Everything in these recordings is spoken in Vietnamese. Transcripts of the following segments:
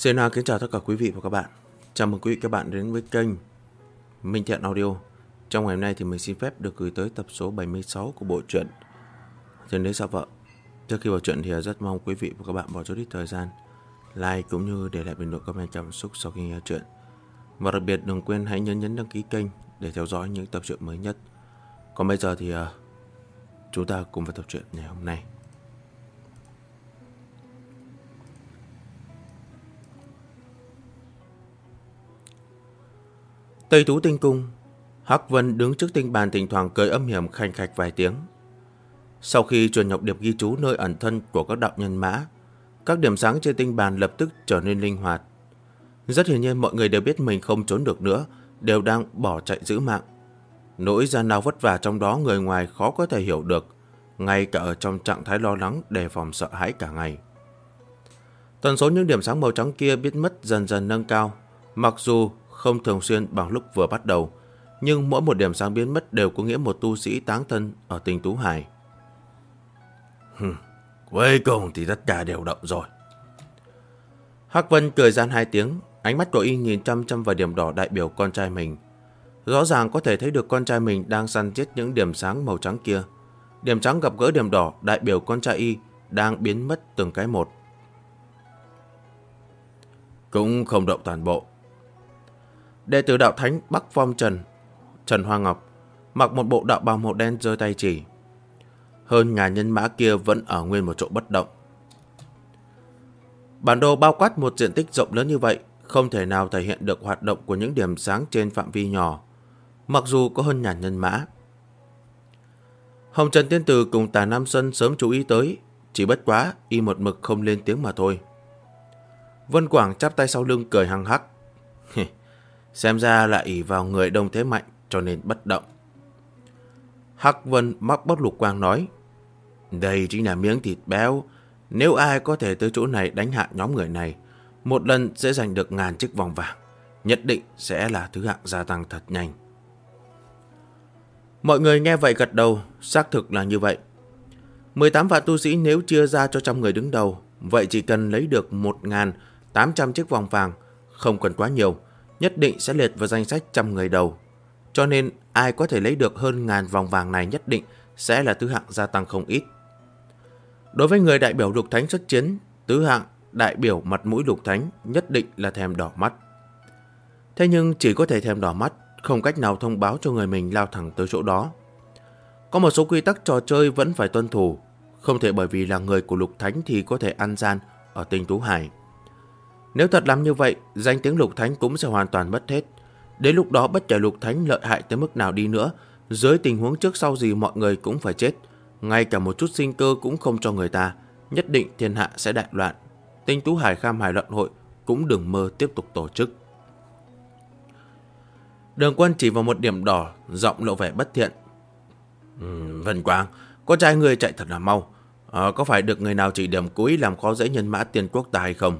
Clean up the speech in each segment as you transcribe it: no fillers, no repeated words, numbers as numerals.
Xin kính chào tất cả quý vị và các bạn. Chào mừng quý vị các bạn đến với kênh Minh Thiện Audio. Trong ngày hôm nay thì mình xin phép được gửi tới tập số 76 của bộ truyện Thiên Đế Xa Vợ. Trước khi vào truyện thì rất mong quý vị và các bạn bỏ chút ít thời gian like cũng như để lại bình luận comment cảm xúc sau khi nghe truyện. Và đặc biệt đừng quên hãy nhấn đăng ký kênh để theo dõi những tập truyện mới nhất. Còn bây giờ thì chúng ta cùng vào tập truyện ngày hôm nay. Tây Tú Tinh Cung. Hắc Vân đứng trước tinh bàn thỉnh thoảng cười âm hiểm khanh khạch vài tiếng. Sau khi truyền nhọc điệp ghi chú nơi ẩn thân của các đạo nhân mã, các điểm sáng trên tinh bàn lập tức trở nên linh hoạt. Rất hiển nhiên mọi người đều biết mình không trốn được nữa, đều đang bỏ chạy giữ mạng. Nỗi gian lao vất vả trong đó người ngoài khó có thể hiểu được, ngay cả ở trong trạng thái lo lắng đề phòng sợ hãi cả ngày. Tần số những điểm sáng màu trắng kia biến mất dần dần nâng cao, mặc dù không thường xuyên bằng lúc vừa bắt đầu, nhưng mỗi một điểm sáng biến mất đều có nghĩa một tu sĩ táng thân ở Tinh Tú Hải. Cuối cùng thì tất cả đều động rồi. Hắc Vân cười gian hai tiếng, ánh mắt của y nhìn chăm chăm vào điểm đỏ đại biểu con trai mình. Rõ ràng có thể thấy được con trai mình đang săn giết những điểm sáng màu trắng kia. Điểm trắng gặp gỡ điểm đỏ đại biểu con trai y đang biến mất từng cái một. Cũng không động toàn bộ. Đệ tử đạo thánh Bắc Phong Trần Hoa Ngọc mặc một bộ đạo bào màu đen giơ tay chỉ. Hơn ngàn nhân mã kia vẫn ở nguyên một chỗ bất động. Bản đồ bao quát một diện tích rộng lớn như vậy không thể nào thể hiện được hoạt động của những điểm sáng trên phạm vi nhỏ, mặc dù có hơn ngàn nhân mã. Hồng Trần Tiên Tử cùng Tà Nam Xuân sớm chú ý tới, chỉ bất quá y một mực không lên tiếng mà thôi. Vân Quảng chắp tay sau lưng cười hăng hắc. Xem ra là ỷ vào người đông thế mạnh cho nên bất động. Hắc Vân mắc bất lục quang nói, đây chính là miếng thịt béo. Nếu ai có thể tới chỗ này đánh hạ nhóm người này, một lần sẽ giành được 1000 chiếc vòng vàng, nhất định sẽ là thứ hạng gia tăng thật nhanh. Mọi người nghe vậy gật đầu, xác thực là như vậy. 18 vạn tu sĩ nếu chia ra cho 100 người đứng đầu, vậy chỉ cần lấy được 1800 chiếc vòng vàng, không cần quá nhiều, nhất định sẽ liệt vào danh sách 100 người đầu. Cho nên ai có thể lấy được hơn 1000 vòng vàng này nhất định sẽ là thứ hạng gia tăng không ít. Đối với người đại biểu lục thánh xuất chiến, thứ hạng đại biểu mặt mũi lục thánh nhất định là thèm đỏ mắt. Thế nhưng chỉ có thể thèm đỏ mắt, không cách nào thông báo cho người mình lao thẳng tới chỗ đó. Có một số quy tắc trò chơi vẫn phải tuân thủ, không thể bởi vì là người của lục thánh thì có thể ăn gian ở Tinh Tú Hải. Nếu thật làm như vậy, danh tiếng lục thánh cũng sẽ hoàn toàn mất hết. Đến lúc đó bất kể lục thánh lợi hại tới mức nào đi nữa, dưới tình huống trước sau gì mọi người cũng phải chết. Ngay cả một chút sinh cơ cũng không cho người ta, nhất định thiên hạ sẽ đại loạn. Tinh Tú Hải Kham Hải Luận Hội cũng đừng mơ tiếp tục tổ chức. Đường Quân chỉ vào một điểm đỏ, giọng lộ vẻ bất thiện. Vân Quang, con trai người chạy thật là mau. Có phải được người nào chỉ điểm cuối làm khó dễ nhân mã Tiên Quốc ta hay không?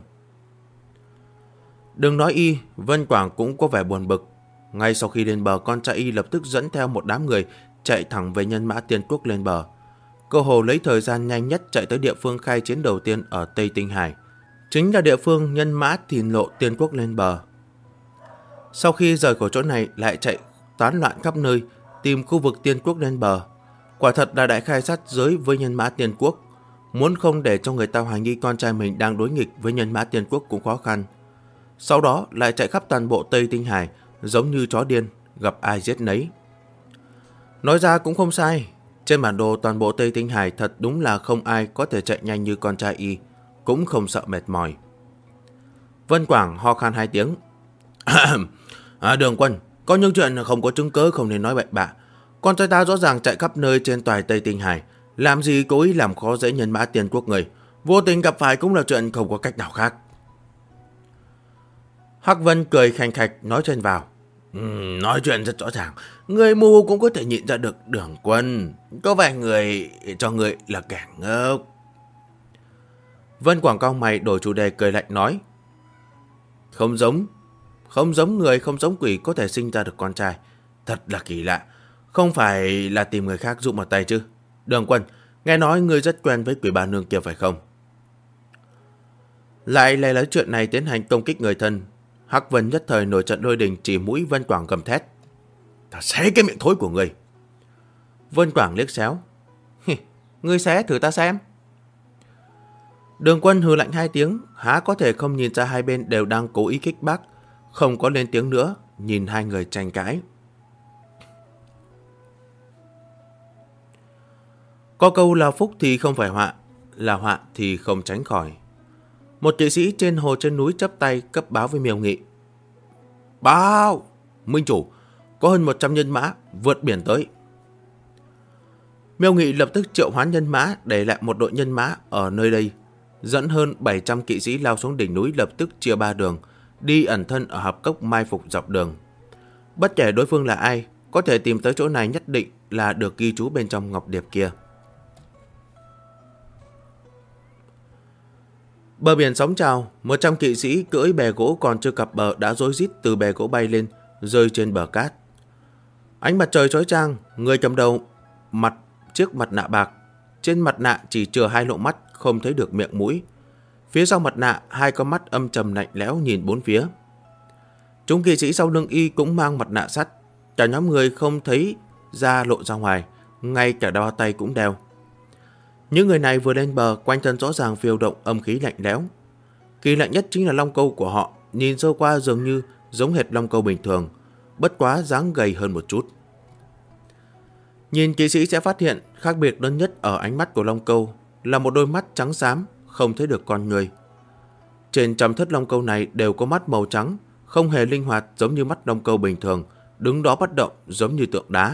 Đừng nói y, Vân Quảng cũng có vẻ buồn bực. Ngay sau khi lên bờ, con trai y lập tức dẫn theo một đám người chạy thẳng về nhân mã Tiên Quốc lên bờ. Cơ hồ lấy thời gian nhanh nhất chạy tới địa phương khai chiến đầu tiên ở Tây Tinh Hải, chính là địa phương nhân mã Thìn Lộ Tiên Quốc lên bờ. Sau khi rời khỏi chỗ này lại chạy tán loạn khắp nơi tìm khu vực Tiên Quốc lên bờ. Quả thật là đại khai sát giới với nhân mã Tiên Quốc. Muốn không để cho người ta hoài nghi con trai mình đang đối nghịch với nhân mã Tiên Quốc cũng khó khăn. Sau đó lại chạy khắp toàn bộ Tây Tinh Hải giống như chó điên, gặp ai giết nấy. Nói ra cũng không sai, trên bản đồ toàn bộ Tây Tinh Hải thật đúng là không ai có thể chạy nhanh như con trai y, cũng không sợ mệt mỏi. Vân Quảng ho khan hai tiếng. Đường Quân, có những chuyện không có chứng cớ không nên nói bậy bạ. Con trai ta rõ ràng chạy khắp nơi trên toàn Tây Tinh Hải, làm gì cố ý làm khó dễ nhân mã Tiên Quốc người. Vô tình gặp phải cũng là chuyện không có cách nào khác. Hắc Vân cười khành khạch nói trên vào. Nói chuyện rất rõ ràng, người mù cũng có thể nhìn ra được Đường Quân. Có vài người cho người là kẻ ngốc. Vân Quảng cau mày đổi chủ đề cười lạnh nói. Không giống người, không giống quỷ có thể sinh ra được con trai. Thật là kỳ lạ. Không phải là tìm người khác dụ một tay chứ? Đường Quân, nghe nói ngươi rất quen với quỷ bà nương kia phải không? Lại lấy chuyện này tiến hành công kích người thân. Hắc Vân nhất thời nổi trận lôi đình, chỉ mũi Vân Quảng gầm thét: "Ta xé cái miệng thối của ngươi!" Vân Quảng liếc xéo: "Ngươi xé thử ta xem." Đường Quân hừ lạnh hai tiếng, há có thể không nhìn ra hai bên đều đang cố ý kích bác, không có lên tiếng nữa, nhìn hai người tranh cãi. Có câu là phúc thì không phải họa, là họa thì không tránh khỏi. Một kỵ sĩ trên hồ trên núi chắp tay cấp báo với Miêu Nghị: "Báo, minh chủ, có hơn 100 nhân mã vượt biển tới." Miêu Nghị lập tức triệu hoán nhân mã, để lại một đội nhân mã ở nơi đây, dẫn hơn 700 kỵ sĩ lao xuống đỉnh núi, lập tức chia ba đường, đi ẩn thân ở hạp cốc mai phục dọc đường. Bất kể đối phương là ai, có thể tìm tới chỗ này nhất định là được ghi chú bên trong ngọc điệp kia. Bờ biển sóng trào, 100 kỵ sĩ cưỡi bè gỗ còn chưa cập bờ đã rối rít từ bè gỗ bay lên, rơi trên bờ cát. Ánh mặt trời chói chang, người cầm đầu mặt chiếc mặt nạ bạc, trên mặt nạ chỉ chừa hai lỗ mắt, không thấy được miệng mũi. Phía sau mặt nạ, hai con mắt âm trầm lạnh lẽo nhìn bốn phía. Chúng kỵ sĩ sau lưng y cũng mang mặt nạ sắt, cả nhóm người không thấy da lộ ra ngoài, ngay cả đao tay cũng đeo. Những người này vừa lên bờ, quanh thân rõ ràng phiêu động âm khí lạnh lẽo. Kỳ lạ nhất chính là long câu của họ, nhìn sơ qua dường như giống hệt long câu bình thường, bất quá dáng gầy hơn một chút. Nhìn kỵ sĩ sẽ phát hiện khác biệt lớn nhất ở ánh mắt của long câu là một đôi mắt trắng xám, không thấy được con người. Trên trăm thất long câu này đều có mắt màu trắng, không hề linh hoạt giống như mắt long câu bình thường, đứng đó bất động giống như tượng đá.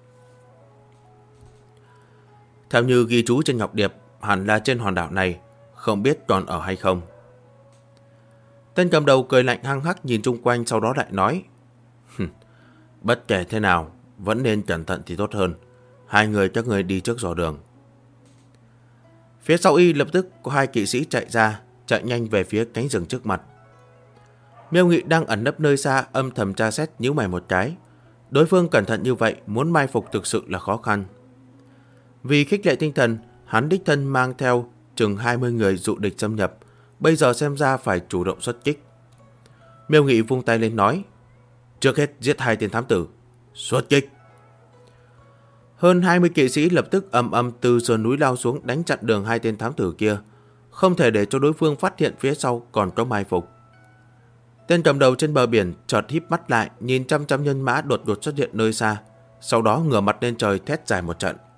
Theo như ghi chú trên ngọc điệp, hẳn là trên hòn đảo này, không biết còn ở hay không. Tên cầm đầu cười lạnh hăng hắc nhìn chung quanh, sau đó lại nói: "Bất kể thế nào, vẫn nên cẩn thận thì tốt hơn. Hai người các người đi trước dò đường." Phía sau y lập tức có hai kỵ sĩ chạy ra, chạy nhanh về phía cánh rừng trước mặt. Miêu Nghị đang ẩn nấp nơi xa, âm thầm tra xét, nhíu mày một cái. Đối phương cẩn thận như vậy, muốn mai phục thực sự là khó khăn. Vì khích lệ tinh thần, hắn đích thân mang theo chừng 20 người dụ địch xâm nhập, bây giờ xem ra phải chủ động xuất kích. Miêu Nghị vung tay lên nói: "Trước hết giết hai tên thám tử, xuất kích." Hơn 20 kỵ sĩ lập tức ầm ầm từ sườn núi lao xuống, đánh chặn đường hai tên thám tử kia, không thể để cho đối phương phát hiện phía sau còn có mai phục. Tên cầm đầu trên bờ biển chợt híp mắt lại, nhìn trăm trăm nhân mã đột ngột xuất hiện nơi xa, sau đó ngửa mặt lên trời thét dài một trận.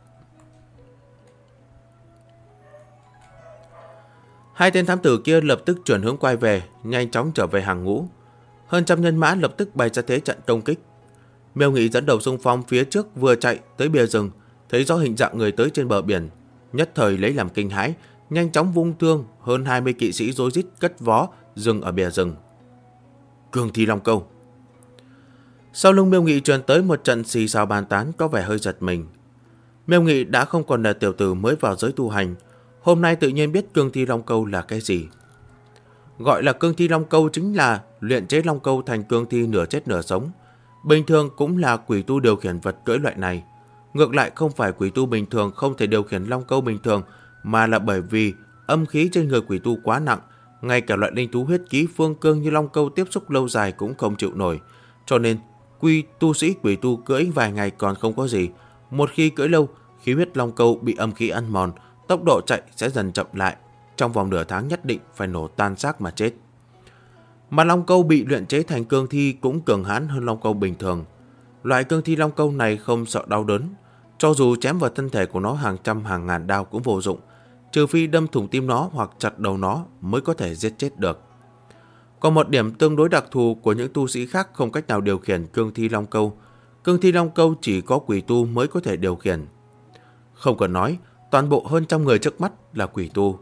Hai tên thám tử kia lập tức chuyển hướng quay về, nhanh chóng trở về hàng ngũ. Hơn trăm nhân mã lập tức bày ra thế trận công kích. Miêu Nghị dẫn đầu xung phong phía trước, vừa chạy tới bìa rừng, thấy rõ hình dạng người tới trên bờ biển, nhất thời lấy làm kinh hãi, nhanh chóng vung thương. Hơn 20 kỵ sĩ rối rít cất vó dừng ở bìa rừng. Cương thi long câu. Sau lưng Miêu Nghị truyền tới một trận xì xào bàn tán, có vẻ hơi giật mình. Miêu Nghị đã không còn là tiểu tử mới vào giới tu hành, hôm nay tự nhiên biết cương thi long câu là cái gì. Gọi là cương thi long câu chính là luyện chế long câu thành cương thi nửa chết nửa sống. Bình thường cũng là quỷ tu điều khiển vật cưỡi loại này. Ngược lại không phải quỷ tu bình thường không thể điều khiển long câu bình thường, mà là bởi vì âm khí trên người quỷ tu quá nặng, ngay cả loại linh thú huyết ký phương cương như long câu tiếp xúc lâu dài cũng không chịu nổi. Cho nên tu sĩ quỷ tu cưỡi vài ngày còn không có gì, một khi cưỡi lâu, khí huyết long câu bị âm khí ăn mòn, tốc độ chạy sẽ dần chậm lại, trong vòng nửa tháng nhất định phải nổ tan xác mà chết. Mà long câu bị luyện chế thành cương thi cũng cường hãn hơn long câu bình thường. Loại cương thi long câu này không sợ đau đớn, cho dù chém vào thân thể của nó hàng trăm hàng ngàn đao cũng vô dụng, trừ phi đâm thủng tim nó hoặc chặt đầu nó mới có thể giết chết được. Còn một điểm tương đối đặc thù của những tu sĩ khác không cách nào điều khiển cương thi long câu. Cương thi long câu chỉ có quỷ tu mới có thể điều khiển. Không cần nói, toàn bộ hơn trăm người trước mắt là quỷ tu.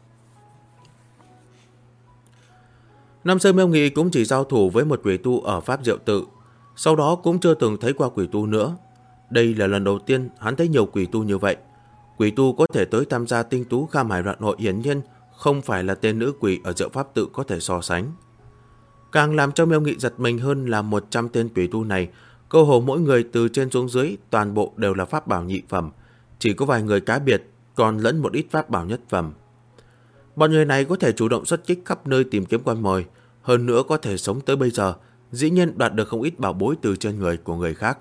Năm xưa Miêu Nghị cũng chỉ giao thủ với một quỷ tu ở Pháp Diệu Tự, sau đó cũng chưa từng thấy qua quỷ tu nữa. Đây là lần đầu tiên hắn thấy nhiều quỷ tu như vậy. Quỷ tu có thể tới tham gia tinh tú Kham Hải Loạn Hội hiển nhiên không phải là tên nữ quỷ ở Diệu Pháp Tự có thể so sánh. Càng làm cho Miêu Nghị giật mình hơn là 100 tên quỷ tu này, cơ hồ mỗi người từ trên xuống dưới toàn bộ đều là pháp bảo nhị phẩm, chỉ có vài người cá biệt còn lẫn một ít pháp bảo nhất phẩm. Bọn người này có thể chủ động xuất kích khắp nơi tìm kiếm con mồi, hơn nữa có thể sống tới bây giờ, dĩ nhiên đoạt được không ít bảo bối từ trên người của người khác.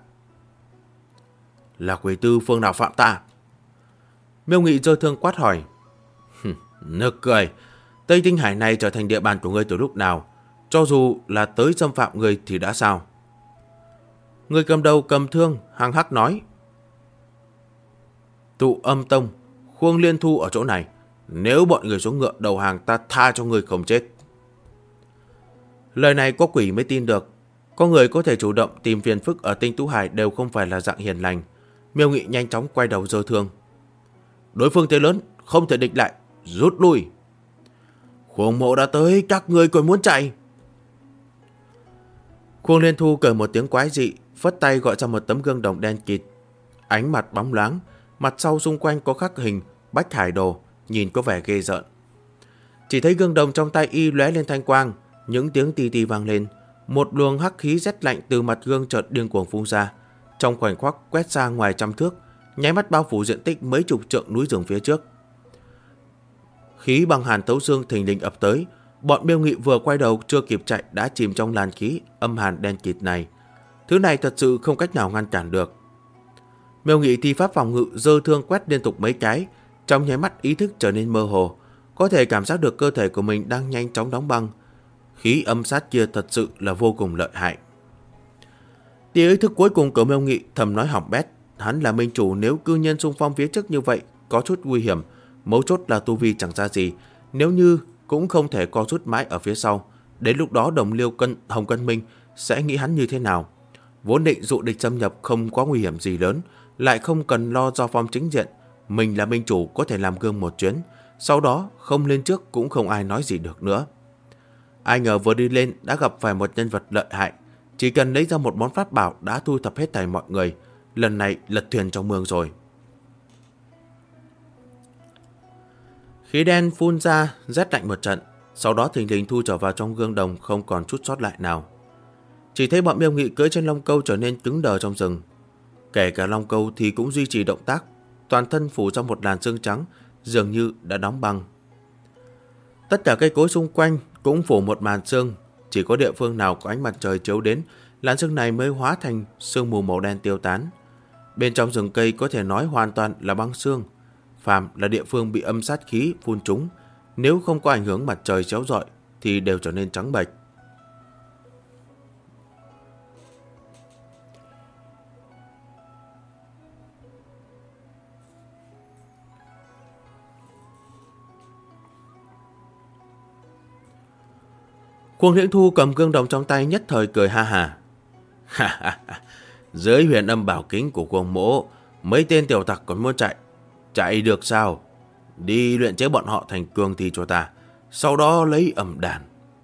Là quỷ tư phương nào phạm ta? Miêu Nghị giơ thương quát hỏi. Nực cười, Tây Tinh Hải này trở thành địa bàn của ngươi từ lúc nào? Cho dù là tới xâm phạm ngươi thì đã sao? Người cầm đầu cầm thương, hăng hắc nói. Tụ Âm Tông, Khuông Liên Thu ở chỗ này. Nếu bọn người xuống ngựa đầu hàng ta tha cho người không chết. Lời này có quỷ mới tin được. Có người có thể chủ động tìm phiền phức ở Tinh Tú Hải đều không phải là dạng hiền lành. Miêu Nghị nhanh chóng quay đầu giơ thương. Đối phương thế lớn, không thể địch lại, rút lui. Khuông Mộ đã tới, các người còn muốn chạy? Khuông Liên Thu cười một tiếng quái dị, phất tay gọi ra một tấm gương đồng đen kịt. Ánh mặt bóng loáng, mặt sau xung quanh có khắc hình Bách Hải Đồ, nhìn có vẻ ghê rợn. Chỉ thấy gương đồng trong tay y lóe lên thanh quang, những tiếng tì tì vang lên, một luồng hắc khí rét lạnh từ mặt gương chợt điên cuồng phun ra, trong khoảnh khắc quét ra ngoài trăm thước, nháy mắt bao phủ diện tích mấy chục trượng núi rừng phía trước. Khí băng hàn thấu xương thình lình ập tới, bọn Miêu Nghị vừa quay đầu chưa kịp chạy đã chìm trong làn khí âm hàn đen kịt này. Thứ này thật sự không cách nào ngăn cản được. Miêu Nghị thi pháp phòng ngự giơ thương quét liên tục mấy cái, trong nháy mắt ý thức trở nên mơ hồ, có thể cảm giác được cơ thể của mình đang nhanh chóng đóng băng. Khí âm sát kia thật sự là vô cùng lợi hại. Tia ý thức cuối cùng của Miêu Nghị thầm nói hỏng bét, hắn là minh chủ, nếu cư nhiên xung phong phía trước như vậy có chút nguy hiểm, mấu chốt là tu vi chẳng ra gì, nếu như cũng không thể co rút mãi ở phía sau, đến lúc đó đồng liêu Hồng Cân Minh sẽ nghĩ hắn như thế nào. Vốn định dụ địch xâm nhập không có nguy hiểm gì lớn, lại không cần lo do phong chính diện, mình là minh chủ có thể làm gương một chuyến, sau đó không lên trước cũng không ai nói gì được nữa. Ai ngờ vừa đi lên đã gặp phải một nhân vật lợi hại, chỉ cần lấy ra một món pháp bảo đã thu thập hết thảy mọi người, lần này lật thuyền trong mương rồi. Khí đen phun ra, rét lạnh một trận, sau đó thình lình thu trở vào trong gương đồng không còn chút sót lại nào. Chỉ thấy bọn Miêu Nghị cưỡi trên long câu trở nên cứng đờ trong rừng. Kể cả long câu thì cũng duy trì động tác, toàn thân phủ trong một làn sương trắng, dường như đã đóng băng. Tất cả cây cối xung quanh cũng phủ một màn sương, chỉ có địa phương nào có ánh mặt trời chiếu đến, làn sương này mới hóa thành sương mù màu đen tiêu tán. Bên trong rừng cây có thể nói hoàn toàn là băng sương. Phàm là địa phương bị âm sát khí phun trúng, nếu không có ảnh hưởng mặt trời chiếu rọi thì đều trở nên trắng bệch. Khuông Liễn Thu cầm gương đồng trong tay nhất thời cười ha ha. Dưới huyền âm bảo kính của Khuông Mỗ, mấy tên tiểu tặc còn muốn chạy. Chạy được sao? Đi luyện chế bọn họ thành cương thi cho ta, sau đó lấy ẩm đàn.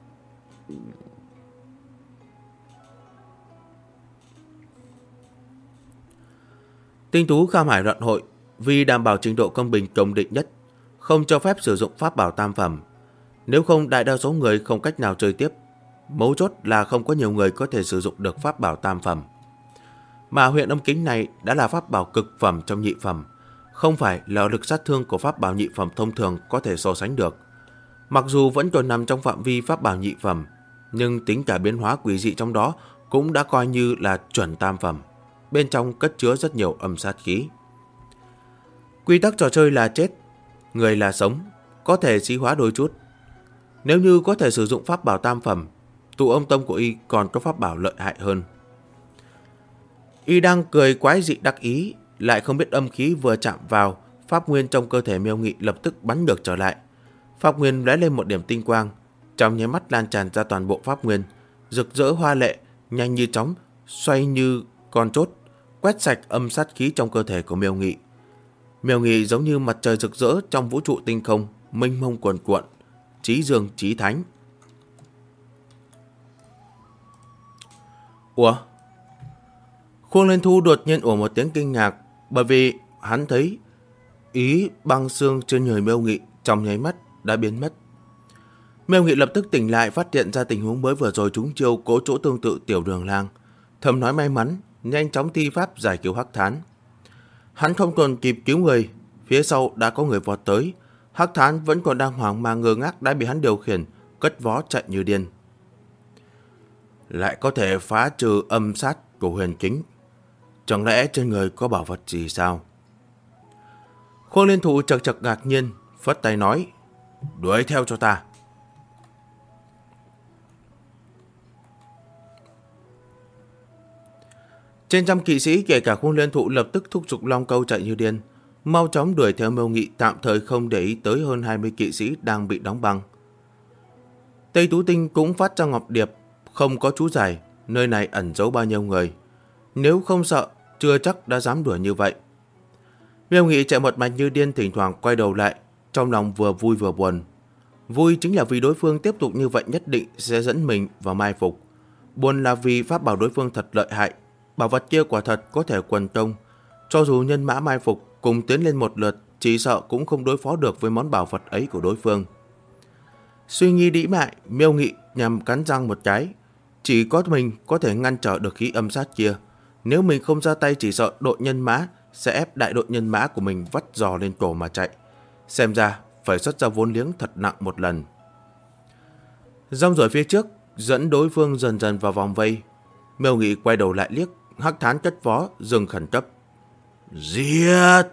Tinh Tú Kham Hải luận hội vì đảm bảo trình độ công bình công định nhất, không cho phép sử dụng pháp bảo tam phẩm. Nếu không đại đa số người không cách nào chơi tiếp. Mấu chốt là không có nhiều người có thể sử dụng được pháp bảo tam phẩm. Mà huyền âm kính này đã là pháp bảo cực phẩm trong nhị phẩm, không phải là lực sát thương của pháp bảo nhị phẩm thông thường có thể so sánh được. Mặc dù vẫn còn nằm trong phạm vi pháp bảo nhị phẩm, nhưng tính cả biến hóa quỷ dị trong đó cũng đã coi như là chuẩn tam phẩm. Bên trong cất chứa rất nhiều âm sát khí. Quy tắc trò chơi là chết, người là sống, có thể xí hóa đôi chút. Nếu như có thể sử dụng pháp bảo tam phẩm, Tụ Âm Tông của y còn có pháp bảo lợi hại hơn. Y đang cười quái dị đắc ý, lại không biết âm khí vừa chạm vào, pháp nguyên trong cơ thể Miêu Nghị lập tức bắn ngược trở lại. Pháp nguyên lóe lên một điểm tinh quang, trong nháy mắt lan tràn ra toàn bộ pháp nguyên, rực rỡ hoa lệ, nhanh như chóng, xoay như con chốt, quét sạch âm sát khí trong cơ thể của Miêu Nghị. Miêu Nghị giống như mặt trời rực rỡ trong vũ trụ tinh không, mênh mông cuồn cuộn, chí dương chí thánh. Ủa? Khuông Liên Thu đột nhiên ủa một tiếng kinh ngạc, bởi vì hắn thấy ý băng xương trên người Miêu Nghị trong nháy mắt đã biến mất. Miêu Nghị lập tức tỉnh lại, phát hiện ra tình huống mới vừa rồi trúng chiêu cố chỗ tương tự Tiểu Đường Lang, thầm nói may mắn, nhanh chóng thi pháp giải cứu Hắc Thán. Hắn không còn kịp cứu người, phía sau đã có người vọt tới, Hắc Thán vẫn còn đang hoang mang ngơ ngác đã bị hắn điều khiển, cất vó chạy như điên. Lại có thể phá trừ âm sát của Huyền Kính. Chẳng lẽ trên người có bảo vật gì sao? Khuôn Liên Thụ chật chật ngạc nhiên, phất tay nói, đuổi theo cho ta. Trên trăm kỵ sĩ kể cả Khuôn Liên Thụ lập tức thúc giục Long Câu chạy như điên, mau chóng đuổi theo Miêu Nghị, tạm thời không để ý tới hơn 20 kỵ sĩ đang bị đóng băng. Tây Tú Tinh cũng phát ra ngọc điệp, không có chú giải, nơi này ẩn giấu bao nhiêu người. Nếu không sợ, chưa chắc đã dám đuổi như vậy. Miêu Nghị chạy một mạch như điên, thỉnh thoảng quay đầu lại, trong lòng vừa vui vừa buồn. Vui chính là vì đối phương tiếp tục như vậy nhất định sẽ dẫn mình vào mai phục. Buồn là vì pháp bảo đối phương thật lợi hại, bảo vật kia quả thật có thể quần công. Cho dù nhân mã mai phục cùng tiến lên một lượt, chỉ sợ cũng không đối phó được với món bảo vật ấy của đối phương. Suy nghĩ đĩ mại, Miêu Nghị nhằm cắn răng một cái. Chỉ có mình có thể ngăn trở được khí âm sát kia. Nếu mình không ra tay, chỉ sợ đội nhân mã sẽ ép đại đội nhân mã của mình vắt giò lên cổ mà chạy. Xem ra phải xuất ra vốn liếng thật nặng một lần. Rong ruổi phía trước dẫn đối phương dần dần vào vòng vây. Miêu Nghị quay đầu lại liếc, Hắc Thán cất vó dừng khẩn cấp. Giết!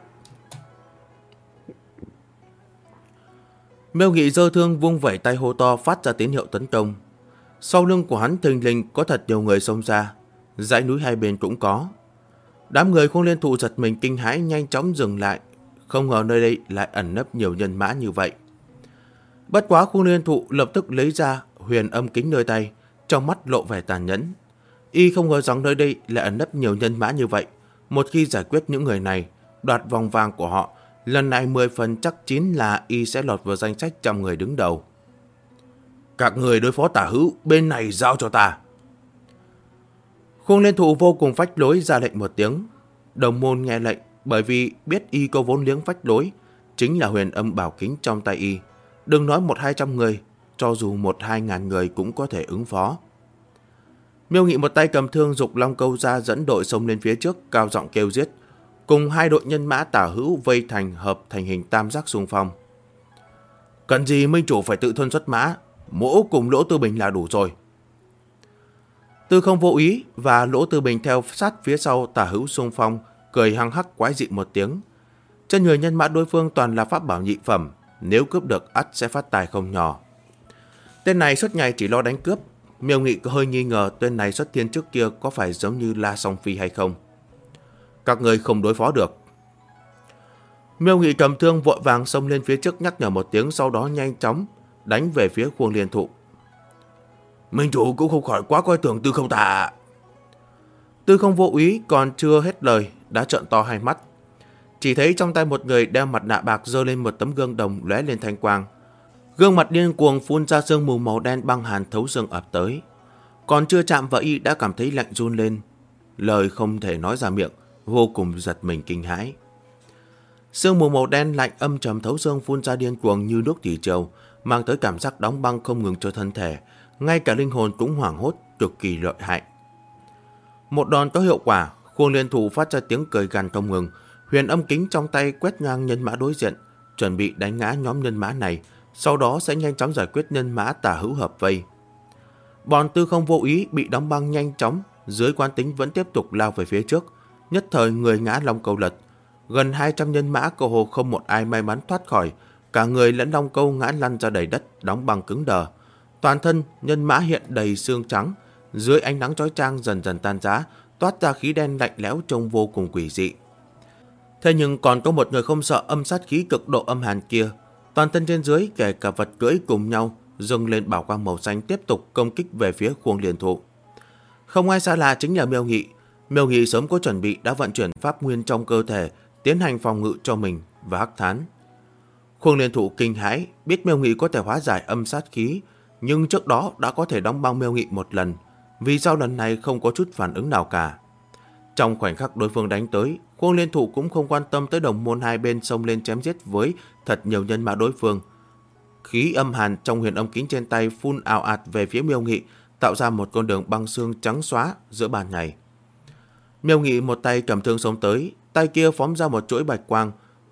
Miêu Nghị giơ thương vung vẩy tay hô to, phát ra tín hiệu tấn công. Sau lưng của hắn thình lình có thật nhiều người xông ra, dãy núi hai bên cũng có. Đám người Khuôn Liên Thụ giật mình kinh hãi, nhanh chóng dừng lại, không ngờ nơi đây lại ẩn nấp nhiều nhân mã như vậy. Bất quá Khuôn Liên Thụ lập tức lấy ra huyền âm kính nơi tay, trong mắt lộ vẻ tàn nhẫn. Y không ngờ rằng nơi đây lại ẩn nấp nhiều nhân mã như vậy. Một khi giải quyết những người này, đoạt vòng vàng của họ, lần này 10 phần chắc chín là Y sẽ lọt vào danh sách trăm người đứng đầu. Các người đối phó Tả Hữu, bên này giao cho ta. Khuôn Liên Thụ vô cùng phách lối ra lệnh một tiếng. Đồng môn nghe lệnh, bởi vì biết Y có vốn liếng phách lối, chính là huyền âm bảo kính trong tay Y. Đừng nói 100-200 người, cho dù 1-2 ngàn người cũng có thể ứng phó. Miêu Nghị một tay cầm thương giục Long Câu ra, dẫn đội xông lên phía trước, cao giọng kêu giết. Cùng hai đội nhân mã Tả Hữu vây thành hợp thành hình tam giác xung phong. Cần gì minh chủ phải tự thân xuất mã, Mỗ cùng Lỗ Tư Bình là đủ rồi. Tư Không Vô Ý và Lỗ Tư Bình theo sát phía sau Tả Hữu xung phong, cười hăng hắc quái dị một tiếng. Trên người nhân mã đối phương toàn là pháp bảo nhị phẩm, nếu cướp được ắt sẽ phát tài không nhỏ. Tên này suốt ngày chỉ lo đánh cướp. Miêu Nghị có hơi nghi ngờ tên này xuất thiên trước kia có phải giống như La Song Phi hay không. Các người không đối phó được. Miêu Nghị cầm thương vội vàng xông lên phía trước nhắc nhở một tiếng, sau đó nhanh chóng đánh về phía Khuôn Liên Thụ. Minh chủ cũng không khỏi quá coi thường Tư Không ta. Tư Không Vô Ý còn chưa hết lời đã trợn to hai mắt. Chỉ thấy trong tay một người đeo mặt nạ bạc giơ lên một tấm gương đồng lóe lên thanh quang. Gương mặt điên cuồng phun ra sương mù màu đen băng hàn thấu xương ập tới. Còn chưa chạm vào Y đã cảm thấy lạnh run lên. Lời không thể nói ra miệng, vô cùng giật mình kinh hãi. Sương mù màu đen lạnh âm trầm thấu xương phun ra điên cuồng như nước thủy triều, mang tới cảm giác đóng băng không ngừng cho thân thể, ngay cả linh hồn cũng hoảng hốt, cực kỳ lợi hại. Một đòn có hiệu quả, Khuôn Liên Thụ phát ra tiếng cười gằn không ngừng, huyền âm kính trong tay quét ngang nhân mã đối diện, chuẩn bị đánh ngã nhóm nhân mã này, sau đó sẽ nhanh chóng giải quyết nhân mã Tả Hữu hợp vây. Bọn Tư Không Vô Ý bị đóng băng nhanh chóng, dưới quán tính vẫn tiếp tục lao về phía trước, nhất thời người ngã Long Câu lật. Gần 200 nhân mã cơ hồ không một ai may mắn thoát khỏi, cả người lẫn Long Câu ngã lăn ra đầy đất, đóng băng cứng đờ. Toàn thân nhân mã hiện đầy xương trắng, dưới ánh nắng chói chang dần dần tan rã, toát ra khí đen lạnh lẽo trông vô cùng quỷ dị. Thế nhưng còn có một người không sợ âm sát khí cực độ âm hàn kia, toàn thân trên dưới kể cả vật cưỡi cùng nhau dâng lên bảo quang màu xanh, tiếp tục công kích về phía Khuôn Liên Thụ. Không ai xa lạ chính là Miêu Nghị. Miêu Nghị sớm có chuẩn bị đã vận chuyển pháp nguyên trong cơ thể, tiến hành phòng ngự cho mình và Hắc Thán. Khuôn Liên Thụ kinh hãi, biết Miêu Nghị có thể hóa giải âm sát khí, nhưng trước đó đã có thể đóng băng Miêu Nghị một lần, vì sao lần này không có chút phản ứng nào cả. Trong khoảnh khắc đối phương đánh tới, Khuôn Liên Thụ cũng không quan tâm tới đồng môn hai bên xông lên chém giết với thật nhiều nhân mã đối phương. Khí âm hàn trong huyền âm kính trên tay phun ào ạt về phía Miêu Nghị, tạo ra một con đường băng xương trắng xóa giữa ban ngày. Miêu Nghị một tay cầm thương xông tới, tay kia phóng ra một chuỗi bạch quang,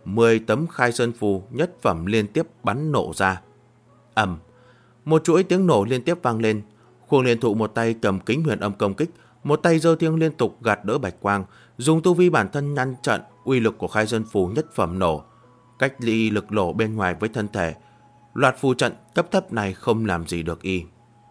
10 tấm khai sơn phù nhất phẩm liên tiếp bắn nổ ra. Ầm, một chuỗi tiếng nổ liên tiếp vang lên. Khuông Liên Thụ một tay cầm kính huyền âm công kích, một tay giơ thiêng liên tục gạt đỡ bạch quang, dùng tu vi bản thân ngăn chặn uy lực của khai sơn phù nhất phẩm nổ, cách ly lực nổ bên ngoài với thân thể. Loạt phù trận cấp thấp này không làm gì được y.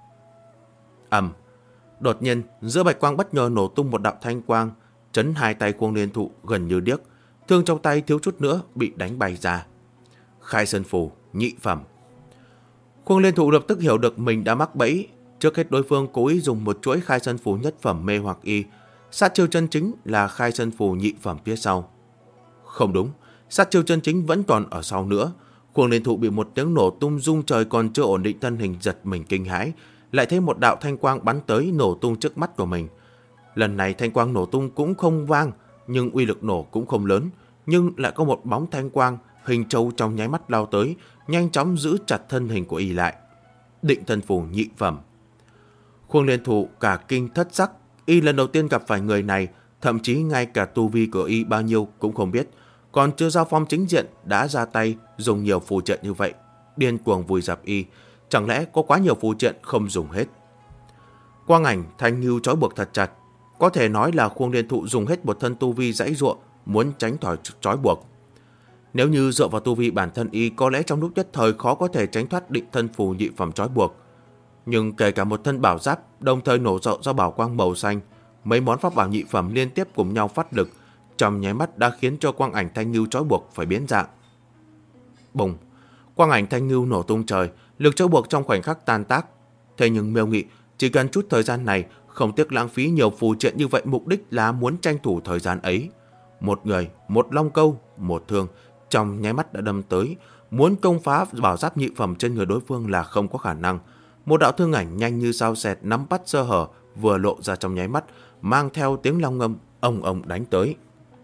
Ầm, đột nhiên giữa bạch quang bất ngờ nổ tung một đạo thanh quang, chấn hai tay Khuông Liên Thụ gần như điếc, thương trong tay thiếu chút nữa bị đánh bay ra. Khai sơn phù nhị phẩm. Khuông Liên Thụ lập tức hiểu được mình đã mắc bẫy. Trước hết đối phương cố ý dùng một chuỗi khai sơn phù nhất phẩm mê hoặc y. Sát chiêu chân chính là khai sơn phù nhị phẩm phía sau. Không đúng, sát chiêu chân chính vẫn còn ở sau nữa. Khuông Liên Thụ bị một tiếng nổ tung rung trời còn chưa ổn định thân hình giật mình kinh hãi, lại thấy một đạo thanh quang bắn tới nổ tung trước mắt của mình. Lần này thanh quang nổ tung cũng không vang, nhưng uy lực nổ cũng không lớn, nhưng lại có một bóng thanh quang hình trâu trong nháy mắt lao tới, nhanh chóng giữ chặt thân hình của y lại. Định thân phù nhị phẩm. Khuông Liên Thụ cả kinh thất sắc, y lần đầu tiên gặp phải người này, thậm chí ngay cả tu vi của y bao nhiêu cũng không biết, còn chưa giao phong chính diện đã ra tay dùng nhiều phù trận như vậy, điên cuồng vùi dập y, chẳng lẽ có quá nhiều phù trận không dùng hết. Quang ảnh thanh hưu trói buộc thật chặt, có thể nói là Khuông Liên Thụ dùng hết một thân tu vi giãy giụa muốn tránh khỏi trói buộc. Nếu như dựa vào tu vi bản thân y, có lẽ trong lúc nhất thời khó có thể tránh thoát định thân phù nhị phẩm trói buộc. Nhưng kể cả một thân bảo giáp đồng thời nổ rộ ra bảo quang màu xanh, mấy món pháp bảo nhị phẩm liên tiếp cùng nhau phát lực, trong nháy mắt đã khiến cho quang ảnh thanh ngưu trói buộc phải biến dạng. Bùng, quang ảnh thanh ngưu nổ tung trời, lực trói buộc trong khoảnh khắc tan tác. Thế nhưng Miêu Nghị chỉ cần chút thời gian này, không tiếc lãng phí nhiều phù triện như vậy, mục đích là muốn tranh thủ thời gian ấy. Một người, một long câu, một thương, trong nháy mắt đã đâm tới, muốn công phá bảo giáp nhị phẩm trên người đối phương là không có khả năng. Một đạo thương ảnh nhanh như sao xẹt nắm bắt sơ hở vừa lộ ra trong nháy mắt, mang theo tiếng long ngâm ong ong đánh tới.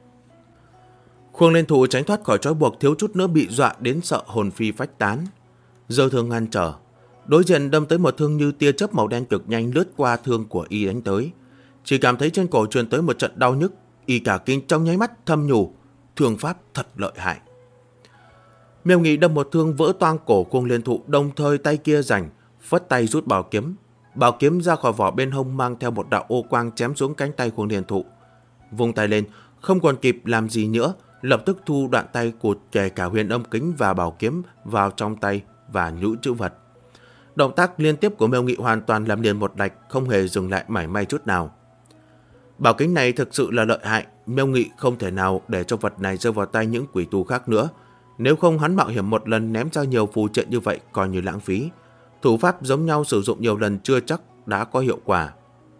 Khuông Liên Thụ tránh thoát khỏi trói buộc, thiếu chút nữa bị dọa đến sợ hồn phi phách tán. Giơ thương ngăn trở, đối diện đâm tới một thương như tia chớp màu đen cực nhanh lướt qua thương của y đánh tới. Chỉ cảm thấy trên cổ truyền tới một trận đau nhức, y cả kinh trong nháy mắt thầm nhủ, thương pháp thật lợi hại. Miêu Nghị đâm một thương vỡ toang cổ Khuông Liên Thụ, đồng thời tay kia rảnh phất tay rút bảo kiếm. Bảo kiếm ra khỏi vỏ bên hông mang theo một đạo ô quang chém xuống cánh tay Khuông Liên Thụ. Vung tay lên, không còn kịp làm gì nữa, lập tức thu đoạn tay cụt kể cả huyền âm kính và bảo kiếm vào trong tay và nhũ chữ vật. Động tác liên tiếp của Miêu Nghị hoàn toàn làm liền một lạch, không hề dừng lại mảy may chút nào. Bảo kính này thực sự là lợi hại, Miêu Nghị không thể nào để cho vật này rơi vào tay những quỷ tu khác nữa. Nếu không hắn mạo hiểm một lần ném ra nhiều phù trận như vậy coi như lãng phí. Thủ pháp giống nhau sử dụng nhiều lần chưa chắc đã có hiệu quả.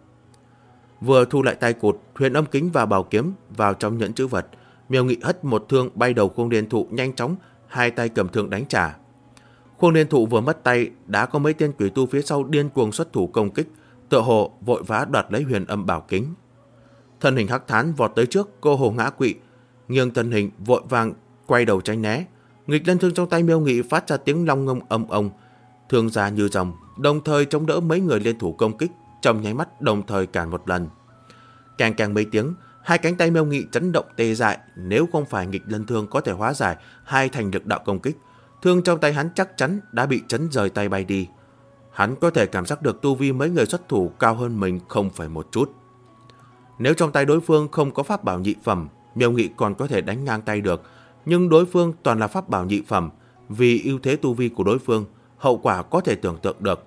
Vừa thu lại tay cụt, huyền âm kính và bảo kiếm vào trong nhẫn chữ vật, Miêu Nghị hất một thương bay đầu Khuông Liên Thụ, nhanh chóng hai tay cầm thương đánh trả. Khuông Liên Thụ vừa mất tay, đã có mấy tên quỷ tu phía sau điên cuồng xuất thủ công kích, tựa hồ vội vã đoạt lấy huyền âm bảo kính. Thân hình Hắc Thán vọt tới trước, cô hồ ngã quỵ, nghiêng thân hình vội vàng quay đầu tránh né. Nghịch lân thương trong tay Miêu Nghị phát ra tiếng long ngâm âm ông, thương ra như rồng, đồng thời chống đỡ mấy người liên thủ công kích, trong nháy mắt đồng thời cản một lần. Càng càng mấy tiếng, hai cánh tay Miêu Nghị chấn động tê dại, nếu không phải nghịch lân thương có thể hóa giải hai thành lực đạo công kích, thương trong tay hắn chắc chắn đã bị chấn rời tay bay đi. Hắn có thể cảm giác được tu vi mấy người xuất thủ cao hơn mình không phải một chút. Nếu trong tay đối phương không có pháp bảo nhị phẩm, Miêu Nghị còn có thể đánh ngang tay được, nhưng đối phương toàn là pháp bảo nhị phẩm, vì ưu thế tu vi của đối phương, hậu quả có thể tưởng tượng được.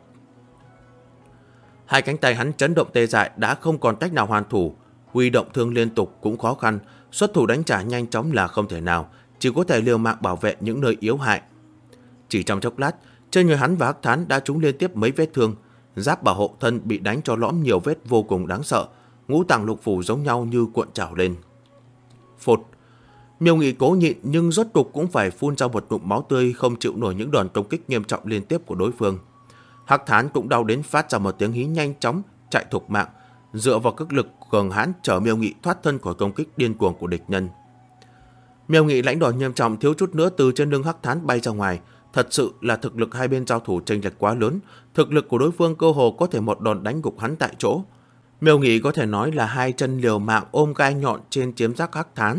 Hai cánh tay hắn chấn động tê dại, đã không còn cách nào hoàn thủ, huy động thương liên tục cũng khó khăn, xuất thủ đánh trả nhanh chóng là không thể nào, chỉ có thể liều mạng bảo vệ những nơi yếu hại. Chỉ trong chốc lát, trên người hắn và Hắc Thán đã trúng liên tiếp mấy vết thương, giáp bảo hộ thân bị đánh cho lõm nhiều vết vô cùng đáng sợ, ngũ tạng lục phủ giống nhau như cuộn trào lên. Phụt! Miêu Nghị cố nhịn nhưng rốt cục cũng phải phun ra một ngụm máu tươi, không chịu nổi những đòn công kích nghiêm trọng liên tiếp của đối phương. Hắc Thán cũng đau đến phát ra một tiếng hí, nhanh chóng chạy thục mạng, dựa vào cực lực cường hãn chở Miêu Nghị thoát thân khỏi công kích điên cuồng của địch nhân. Miêu Nghị lãnh đòn nghiêm trọng, thiếu chút nữa từ trên lưng Hắc Thán bay ra ngoài. Thật sự là thực lực hai bên giao thủ chênh lệch quá lớn, thực lực của đối phương cơ hồ có thể một đòn đánh gục hắn tại chỗ. Miêu Nghị có thể nói là hai chân liều mạng ôm gai nhọn trên chiếm giác Hắc Thán,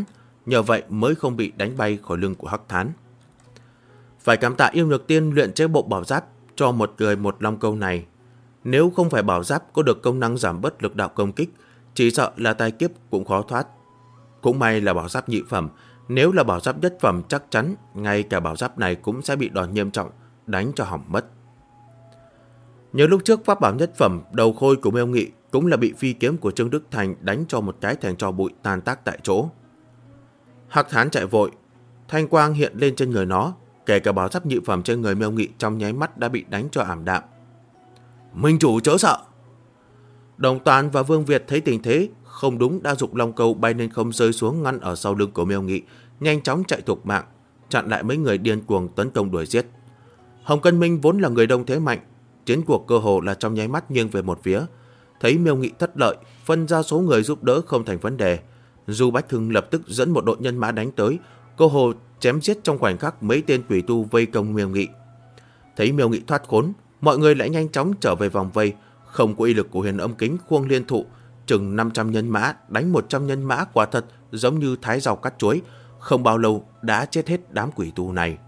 nhờ vậy mới không bị đánh bay khỏi lưng của Hắc Thán. Phải cảm tạ Yêu Nhược Tiên luyện chế bộ bảo giáp cho một người một long câu này. Nếu không phải bảo giáp có được công năng giảm bớt lực đạo công kích, chỉ sợ là tai kiếp cũng khó thoát. Cũng may là bảo giáp nhị phẩm, nếu là bảo giáp nhất phẩm chắc chắn ngay cả bảo giáp này cũng sẽ bị đòn nghiêm trọng, đánh cho hỏng mất. Nhớ lúc trước pháp bảo nhất phẩm đầu khôi của Miêu Nghị cũng là bị phi kiếm của Trương Đức Thành đánh cho một cái thành tro bụi tan tác tại chỗ. Hắc Thán chạy vội, thanh quang hiện lên trên người nó, kể cả bảo giáp nhị phẩm trên người Miêu Nghị trong nháy mắt đã bị đánh cho ảm đạm. Minh chủ chớ sợ! Đồng Toàn và Vương Việt thấy tình thế không đúng đã giục long câu bay lên không rơi xuống ngăn ở sau lưng của Miêu Nghị, nhanh chóng chạy thục mạng, chặn lại mấy người điên cuồng tấn công đuổi giết. Hồng Cân Minh vốn là người đông thế mạnh, chiến cuộc cơ hồ là trong nháy mắt nghiêng về một phía. Thấy Miêu Nghị thất lợi, phân ra số người giúp đỡ không thành vấn đề. Du Bách Hưng lập tức dẫn một đội nhân mã đánh tới, cơ hồ chém giết trong khoảnh khắc mấy tên quỷ tu vây công Miêu Nghị. Thấy Miêu Nghị thoát khốn, mọi người lại nhanh chóng trở về vòng vây, không có uy lực của Huyền Âm Kính Khuông Liên Thụ, chừng 500 nhân mã đánh 100 nhân mã quả thật giống như thái rau cắt chuối, không bao lâu đã chết hết đám quỷ tu này.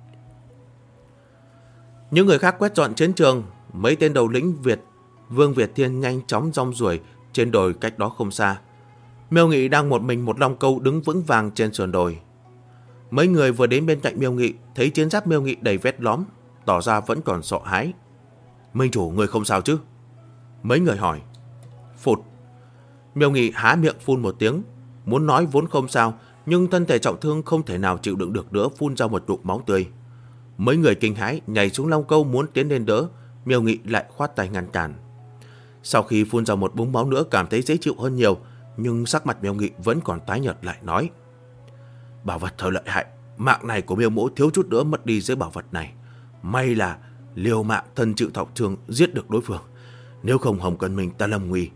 Những người khác quét dọn chiến trường, mấy tên đầu lĩnh Vương Việt Thiên nhanh chóng rong ruổi trên đồi cách đó không xa. Miêu Nghị đang một mình một long câu đứng vững vàng trên sườn đồi. Mấy người vừa đến bên cạnh Miêu Nghị, thấy chiến giáp Miêu Nghị đầy vết lõm, tỏ ra vẫn còn sợ hãi. Minh chủ, người không sao chứ? Mấy người hỏi. Phụt. Miêu Nghị há miệng phun một tiếng, muốn nói vốn không sao, nhưng thân thể trọng thương không thể nào chịu đựng được nữa, phun ra một ngụm máu tươi. Mấy người kinh hãi nhảy xuống long câu muốn tiến lên đỡ, Miêu Nghị lại khoát tay ngăn cản. Sau khi phun ra một búng máu nữa cảm thấy dễ chịu hơn nhiều, nhưng sắc mặt Miêu Nghị vẫn còn tái nhợt, lại nói: Bảo vật thật lợi hại, mạng này của Miêu mỗ thiếu chút nữa mất đi dưới bảo vật này. May là liều mạng thân chịu thọ thương giết được đối phương, nếu không Hồng Cân Minh ta lâm nguy.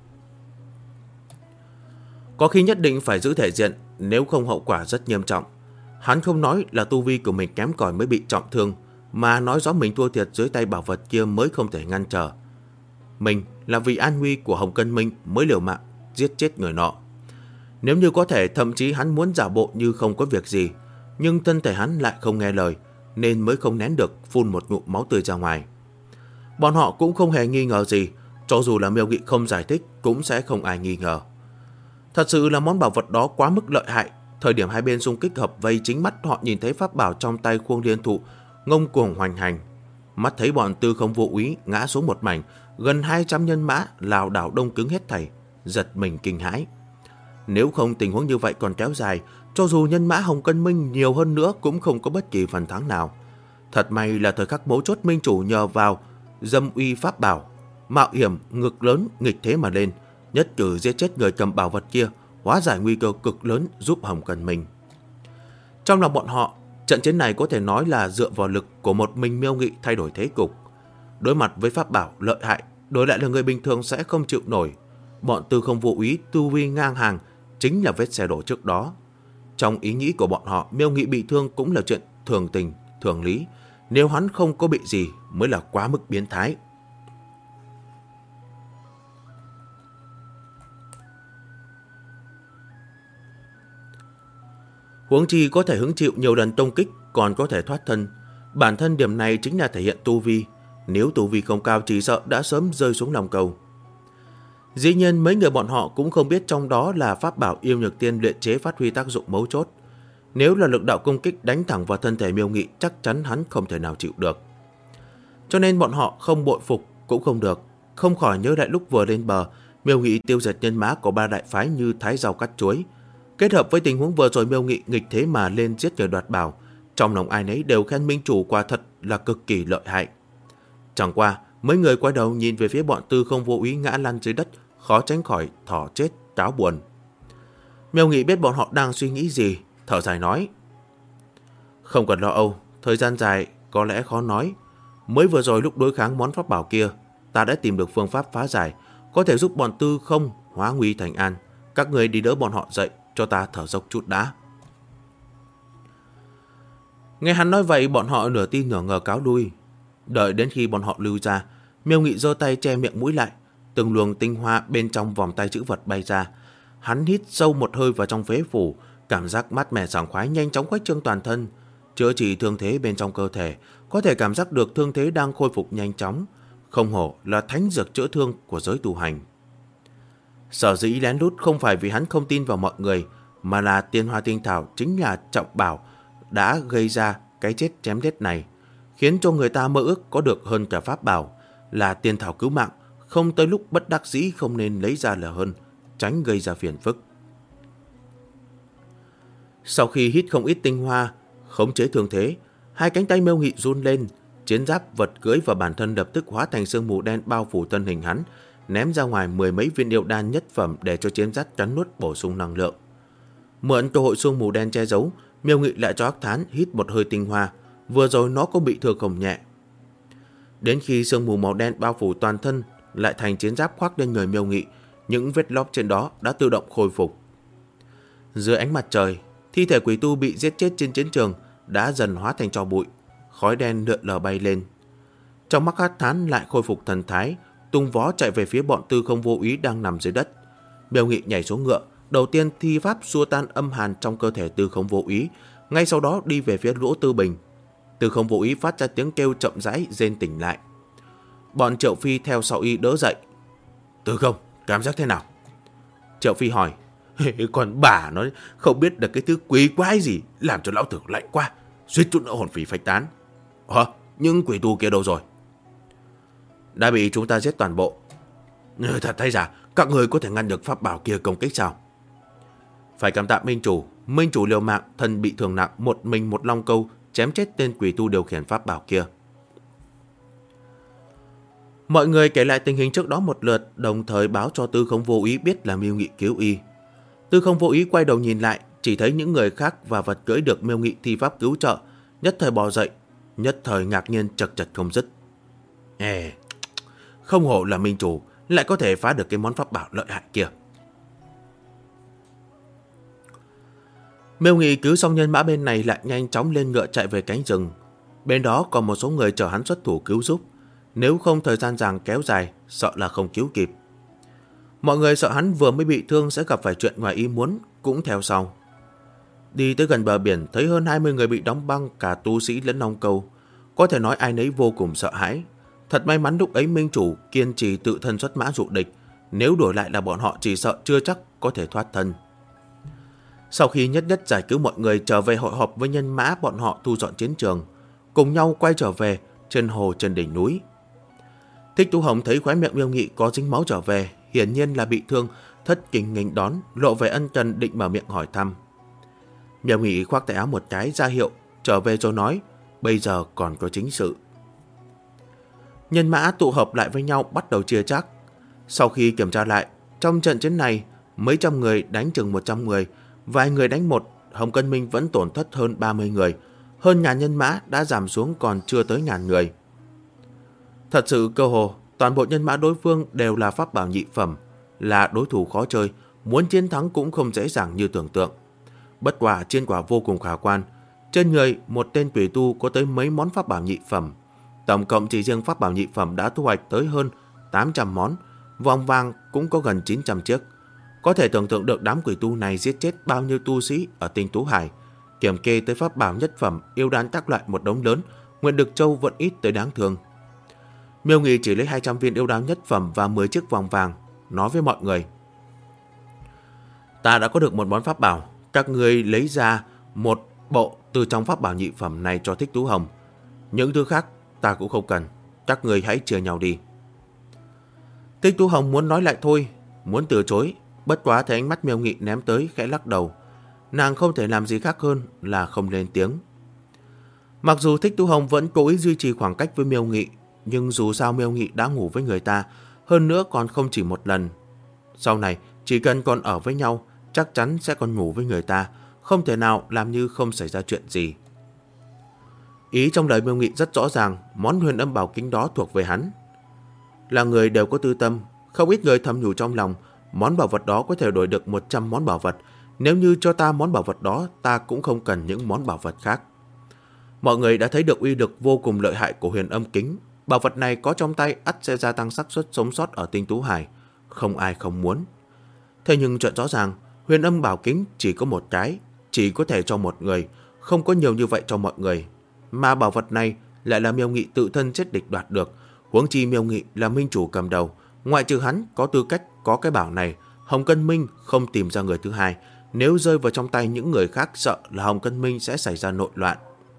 Có khi nhất định phải giữ thể diện, nếu không hậu quả rất nghiêm trọng. Hắn không nói là tu vi của mình kém cỏi mới bị trọng thương, mà nói rõ mình thua thiệt dưới tay bảo vật kia mới không thể ngăn trở. Mình là vì an nguy của Hồng Cân Minh mới liều mạng giết chết người nọ. Nếu như có thể, thậm chí hắn muốn giả bộ như không có việc gì, nhưng thân thể hắn lại không nghe lời, nên mới không nén được phun một ngụm máu tươi ra ngoài. Bọn họ cũng không hề nghi ngờ gì, cho dù là Miêu Nghị không giải thích cũng sẽ không ai nghi ngờ. Thật sự là món bảo vật đó quá mức lợi hại. Thời điểm hai bên xung kích hợp vây, chính mắt họ nhìn thấy pháp bảo trong tay Khuông Liên Thụ ngông cuồng hoành hành. Mắt thấy bọn Tư Không Vô Úy ngã xuống một mảnh, gần 200 nhân mã lảo đảo đông cứng hết thảy, giật mình kinh hãi. Nếu không tình huống như vậy còn kéo dài, cho dù nhân mã Hồng Cân Minh nhiều hơn nữa cũng không có bất kỳ phần thắng nào. Thật may là thời khắc mấu chốt Minh chủ nhờ vào dâm uy pháp bảo, mạo hiểm ngực lớn nghịch thế mà lên, nhất cử giết chết người cầm bảo vật kia, hóa giải nguy cơ cực lớn giúp Hồng Cân Minh. Trong lòng bọn họ, trận chiến này có thể nói là dựa vào lực của một mình Miêu Nghị thay đổi thế cục. Đối mặt với pháp bảo lợi hại, đổi lại là người bình thường sẽ không chịu nổi. Bọn Tư Không Vô Úy tu vi ngang hàng chính là vết xe đổ trước đó. Trong ý nghĩ của bọn họ, Miêu Nghị bị thương cũng là chuyện thường tình, thường lý. Nếu hắn không có bị gì mới là quá mức biến thái. Huống chi có thể hứng chịu nhiều lần công kích, còn có thể thoát thân. Bản thân điểm này chính là thể hiện tu vi. Nếu tu vi không cao chỉ sợ đã sớm rơi xuống lòng cầu. Dĩ nhiên mấy người bọn họ cũng không biết trong đó là pháp bảo Yêu Nhược Tiên luyện chế phát huy tác dụng mấu chốt. Nếu là lực đạo công kích đánh thẳng vào thân thể Miêu Nghị, chắc chắn hắn không thể nào chịu được. Cho nên bọn họ không bội phục cũng không được. Không khỏi nhớ lại lúc vừa lên bờ, Miêu Nghị tiêu diệt nhân mã của ba đại phái như thái rau cắt chuối. Kết hợp với tình huống vừa rồi Miêu Nghị nghịch thế mà lên giết người đoạt bảo, trong lòng ai nấy đều khen minh chủ quả thật là cực kỳ lợi hại. Chẳng qua, mấy người quay đầu nhìn về phía bọn Tư Không Vô Úy ngã lăn dưới đất, khó tránh khỏi thỏ chết cáo buồn. Miêu Nghị biết bọn họ đang suy nghĩ gì, thở dài nói: Không cần lo âu, thời gian dài có lẽ khó nói. Mới vừa rồi lúc đối kháng món pháp bảo kia, ta đã tìm được phương pháp phá giải, có thể giúp bọn Tư Không hóa nguy thành an. Các người đi đỡ bọn họ dậy, cho ta thở dốc chút đã. Nghe hắn nói vậy, bọn họ nửa tin nửa ngờ cáo lui. Đợi đến khi bọn họ lưu ra, Miêu Nghị giơ tay che miệng mũi lại, từng luồng tinh hoa bên trong vòng tay chữ vật bay ra. Hắn hít sâu một hơi vào trong phế phủ, Cảm giác mát mẻ sảng khoái nhanh chóng khuếch trương toàn thân, chữa trị thương thế bên trong cơ thể, có thể cảm giác được thương thế đang khôi phục nhanh chóng, không hổ là thánh dược chữa thương của giới tu hành. Sở dĩ lén lút không phải vì hắn không tin vào mọi người, mà là Tiên Hoa Tinh Thảo chính là trọng bảo đã gây ra cái chết chém giết này, khiến cho người ta mơ ước có được hơn cả pháp bảo, là tiên thảo cứu mạng, không tới lúc bất đắc dĩ không nên lấy ra là hơn, tránh gây ra phiền phức. Sau khi hít không ít tinh hoa, khống chế thương thế, hai cánh tay Miêu Nghị run lên, chiến giáp, vật cưỡi và bản thân lập tức hóa thành sương mù đen bao phủ thân hình hắn, ném ra ngoài 10 mấy viên yêu đan nhất phẩm để cho chiến giáp cắn nuốt bổ sung năng lượng. Mượn cơ hội sương mù đen che giấu, Miêu Nghị lại cho Hắc Thán hít một hơi tinh hoa, vừa rồi nó có bị thương không nhẹ. Đến khi sương mù màu đen bao phủ toàn thân lại thành chiến giáp khoác lên người Miêu Nghị, những vết lóp trên đó đã tự động khôi phục. Dưới ánh mặt trời, thi thể quỷ tu bị giết chết trên chiến trường đã dần hóa thành tro bụi, khói đen lượn lờ bay lên. Trong mắt Hắc Thán lại khôi phục thần thái, tung vó chạy về phía bọn Tư Không Vô Ý đang nằm dưới đất. Miêu Nghị nhảy xuống ngựa, đầu tiên thi pháp xua tan âm hàn trong cơ thể Tư Không Vô Ý, ngay sau đó đi về phía Lỗ Tư Bình. Tư Không Vô Ý phát ra tiếng kêu chậm rãi rên tỉnh lại. Bọn Triệu Phi theo sau y đỡ dậy. Tư Không, cảm giác thế nào? Triệu Phi hỏi. Còn bà nó không biết được cái thứ quý quái gì, làm cho lão tử lạnh quá, suýt chút nữa hồn phí phách tán. Nhưng quỷ tu kia đâu rồi? Đã bị chúng ta giết toàn bộ. Thật thay ra, các người có thể ngăn được pháp bảo kia công kích sao? Phải cảm tạ Minh Chủ liều mạng, thân bị thương nặng, một mình một long câu chém chết tên quỷ tu điều khiển pháp bảo kia. Mọi người kể lại tình hình trước đó một lượt, đồng thời báo cho Tư Không Vô Ý biết là Miêu Nghị cứu y. Tư Không Vô Ý quay đầu nhìn lại, chỉ thấy những người khác và vật cưỡi được Miêu Nghị thi pháp cứu trợ, nhất thời bò dậy, nhất thời ngạc nhiên chật chật không dứt. Không hổ là Minh Chủ, lại có thể phá được cái món pháp bảo lợi hại kia. Miêu Nghị cứu xong nhân mã bên này lại nhanh chóng lên ngựa chạy về cánh rừng. Bên đó còn một số người chờ hắn xuất thủ cứu giúp, nếu không thời gian dài kéo dài, sợ là không cứu kịp. Mọi người sợ hắn vừa mới bị thương sẽ gặp phải chuyện ngoài ý muốn, cũng theo sau. Đi tới gần bờ biển, thấy hơn 20 người bị đóng băng, cả tu sĩ lẫn long câu. Có thể nói ai nấy vô cùng sợ hãi. Thật may mắn lúc ấy Minh Chủ kiên trì tự thân xuất mã dụ địch, nếu đổi lại là bọn họ chỉ sợ chưa chắc có thể thoát thân. Sau khi nhất nhất giải cứu mọi người trở về hội họp với nhân mã, bọn họ thu dọn chiến trường, cùng nhau quay trở về trên hồ trên đỉnh núi. Thích Tú Hồng thấy khóe miệng Miêu Nghị có dính máu trở về, hiển nhiên là bị thương, thất kinh nghênh đón, lộ vẻ ân cần định mở miệng hỏi thăm. Miêu Nghị khoác tay áo một cái ra hiệu, trở về rồi nói, bây giờ còn có chính sự. Nhân mã tụ hợp lại với nhau bắt đầu chia chắc. Sau khi kiểm tra lại, trong trận chiến này, mấy trăm người đánh chừng 100 người, vài người đánh một, Hồng Cân Minh vẫn tổn thất hơn 30 người, hơn ngàn nhân mã đã giảm xuống còn chưa tới ngàn người. Thật sự cơ hồ, toàn bộ nhân mã đối phương đều là pháp bảo nhị phẩm, là đối thủ khó chơi, muốn chiến thắng cũng không dễ dàng như tưởng tượng. Bất quả chiến quả vô cùng khả quan, trên người một tên quỷ tu có tới mấy món pháp bảo nhị phẩm. Tổng cộng chỉ riêng pháp bảo nhị phẩm đã thu hoạch tới hơn 800 món, vòng vàng cũng có gần 900 chiếc. Có thể tưởng tượng được đám quỷ tu này giết chết bao nhiêu tu sĩ ở Tinh Tú Hải. Kiểm kê tới pháp bảo nhất phẩm, yêu đan các loại một đống lớn, Nguyệt Đực Châu vẫn ít tới đáng thương. Miêu Nghị chỉ lấy 200 viên yêu đan nhất phẩm và 10 chiếc vòng vàng, nói với mọi người. Ta đã có được một món pháp bảo, các người lấy ra một bộ từ trong pháp bảo nhị phẩm này cho Thích Tú Hồng. Những thứ khác ta cũng không cần, các người hãy chia nhau đi. Thích Tú Hồng muốn nói lại thôi, muốn từ chối, bất quá thấy ánh mắt Miêu Nghị ném tới khẽ lắc đầu. Nàng không thể làm gì khác hơn là không lên tiếng. Mặc dù Thích Tú Hồng vẫn cố ý duy trì khoảng cách với Miêu Nghị, nhưng dù sao Miêu Nghị đã ngủ với người ta, hơn nữa còn không chỉ một lần. Sau này, chỉ cần còn ở với nhau, chắc chắn sẽ còn ngủ với người ta, không thể nào làm như không xảy ra chuyện gì. Ý trong lời Miêu Nghị rất rõ ràng, món huyền âm bảo kính đó thuộc về hắn. Là người đều có tư tâm, không ít người thầm nhủ trong lòng, món bảo vật đó có thể đổi được 100 món bảo vật. Nếu như cho ta món bảo vật đó, ta cũng không cần những món bảo vật khác. Mọi người đã thấy được uy lực vô cùng lợi hại của huyền âm kính. Bảo vật này có trong tay ắt sẽ gia tăng xác suất sống sót ở Tinh Tú Hải, không ai không muốn. Thế nhưng chuyện rõ ràng, huyền âm bảo kính chỉ có một cái, chỉ có thể cho một người, không có nhiều như vậy cho mọi người. Mà bảo vật này lại là Miêu Nghị tự thân chết địch đoạt được. Huống chi Miêu Nghị là minh chủ cầm đầu, ngoại trừ hắn có tư cách có cái bảo này, Hồng Cân Minh không tìm ra người thứ hai. Nếu rơi vào trong tay những người khác, sợ là Hồng Cân Minh sẽ xảy ra nội loạn.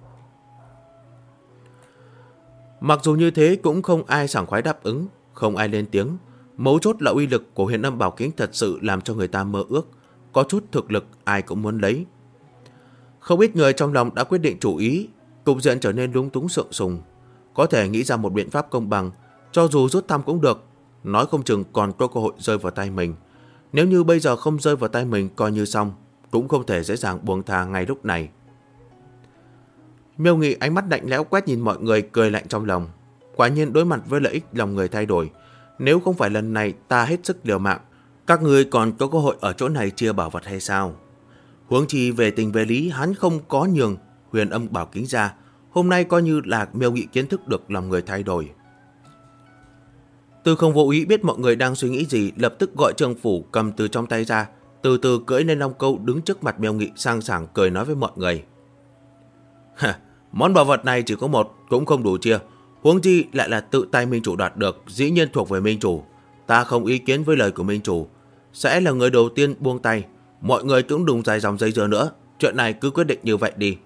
Mặc dù như thế cũng không ai sảng khoái đáp ứng, không ai lên tiếng. Mấu chốt là uy lực của Huyền Âm Bảo Kính thật sự làm cho người ta mơ ước. Có chút thực lực ai cũng muốn lấy. Không ít người trong lòng đã quyết định chủ ý, cục diện trở nên lúng túng sượng sùng. Có thể nghĩ ra một biện pháp công bằng, cho dù rút thăm cũng được, nói không chừng còn có cơ hội rơi vào tay mình. Nếu như bây giờ không rơi vào tay mình coi như xong, cũng không thể dễ dàng buông tha ngay lúc này. Miêu Nghị ánh mắt lạnh lẽo quét nhìn mọi người, cười lạnh trong lòng. Quả nhiên đối mặt với lợi ích lòng người thay đổi. Nếu không phải lần này ta hết sức liều mạng, các người còn có cơ hội ở chỗ này chia bảo vật hay sao? Huống chi về tình về lý, hắn không có nhường Huyền Âm Bảo Kính ra. Hôm nay coi như là Miêu Nghị kiến thức được lòng người thay đổi. Tư Không Vô Ý biết mọi người đang suy nghĩ gì, lập tức gọi Trương Phủ cầm từ trong tay ra, từ từ cưỡi lên Long Câu đứng trước mặt Miêu Nghị, sang sảng cười nói với mọi người. Món bảo vật này chỉ có một, cũng không đủ chia. Huống chi lại là tự tay minh chủ đoạt được, dĩ nhiên thuộc về minh chủ. Ta không ý kiến với lời của minh chủ, sẽ là người đầu tiên buông tay. Mọi người cũng đừng dài dòng dây dưa nữa, chuyện này cứ quyết định như vậy đi.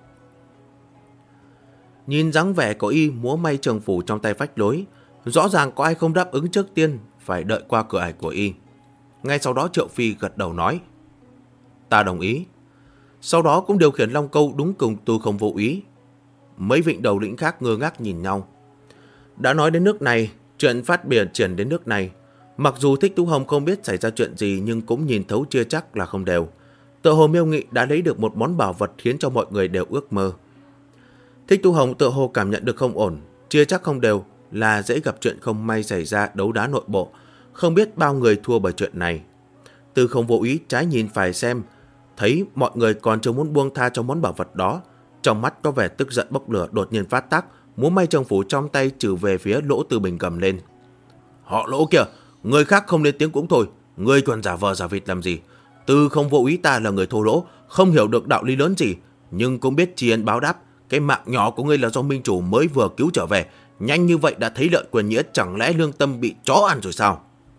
Nhìn dáng vẻ của y múa may trường phủ trong tay phách lối, rõ ràng có ai không đáp ứng trước tiên, phải đợi qua cửa ải của y. Ngay sau đó Triệu Phi gật đầu nói, ta đồng ý. Sau đó cũng điều khiển Long Câu đúng cùng Tư Không Vô Ý. Mấy vị đầu lĩnh khác ngơ ngác nhìn nhau. Đã nói đến nước này, chuyện phát biểu triển đến nước này, mặc dù Thích Tú Hồng không biết xảy ra chuyện gì nhưng cũng nhìn thấu chưa chắc là không đều. Tựa hồ Miêu Nghị đã lấy được một món bảo vật khiến cho mọi người đều ước mơ. Thích Tú Hồng tựa hồ cảm nhận được không ổn, chia chắc không đều là dễ gặp chuyện không may xảy ra đấu đá nội bộ, không biết bao người thua bởi chuyện này. Tư Không Vô Ý trái nhìn phải xem, thấy mọi người còn chưa muốn buông tha cho món bảo vật đó, trong mắt có vẻ tức giận bốc lửa, đột nhiên phát tác, múa may trường phủ trong tay trừ về phía Lỗ Tư Bình gầm lên. Họ Lỗ kìa, người khác không lên tiếng cũng thôi, ngươi còn giả vờ giả vịt làm gì? Tư Không Vô Ý ta là người thô lỗ, không hiểu được đạo lý lớn gì, nhưng cũng biết tri ân báo đáp. Cái mạng nhỏ của ngươi là do minh chủ mới vừa cứu trở về, nhanh như vậy đã thấy lợi quyền nghĩa, chẳng lẽ lương tâm bị chó ăn rồi sao?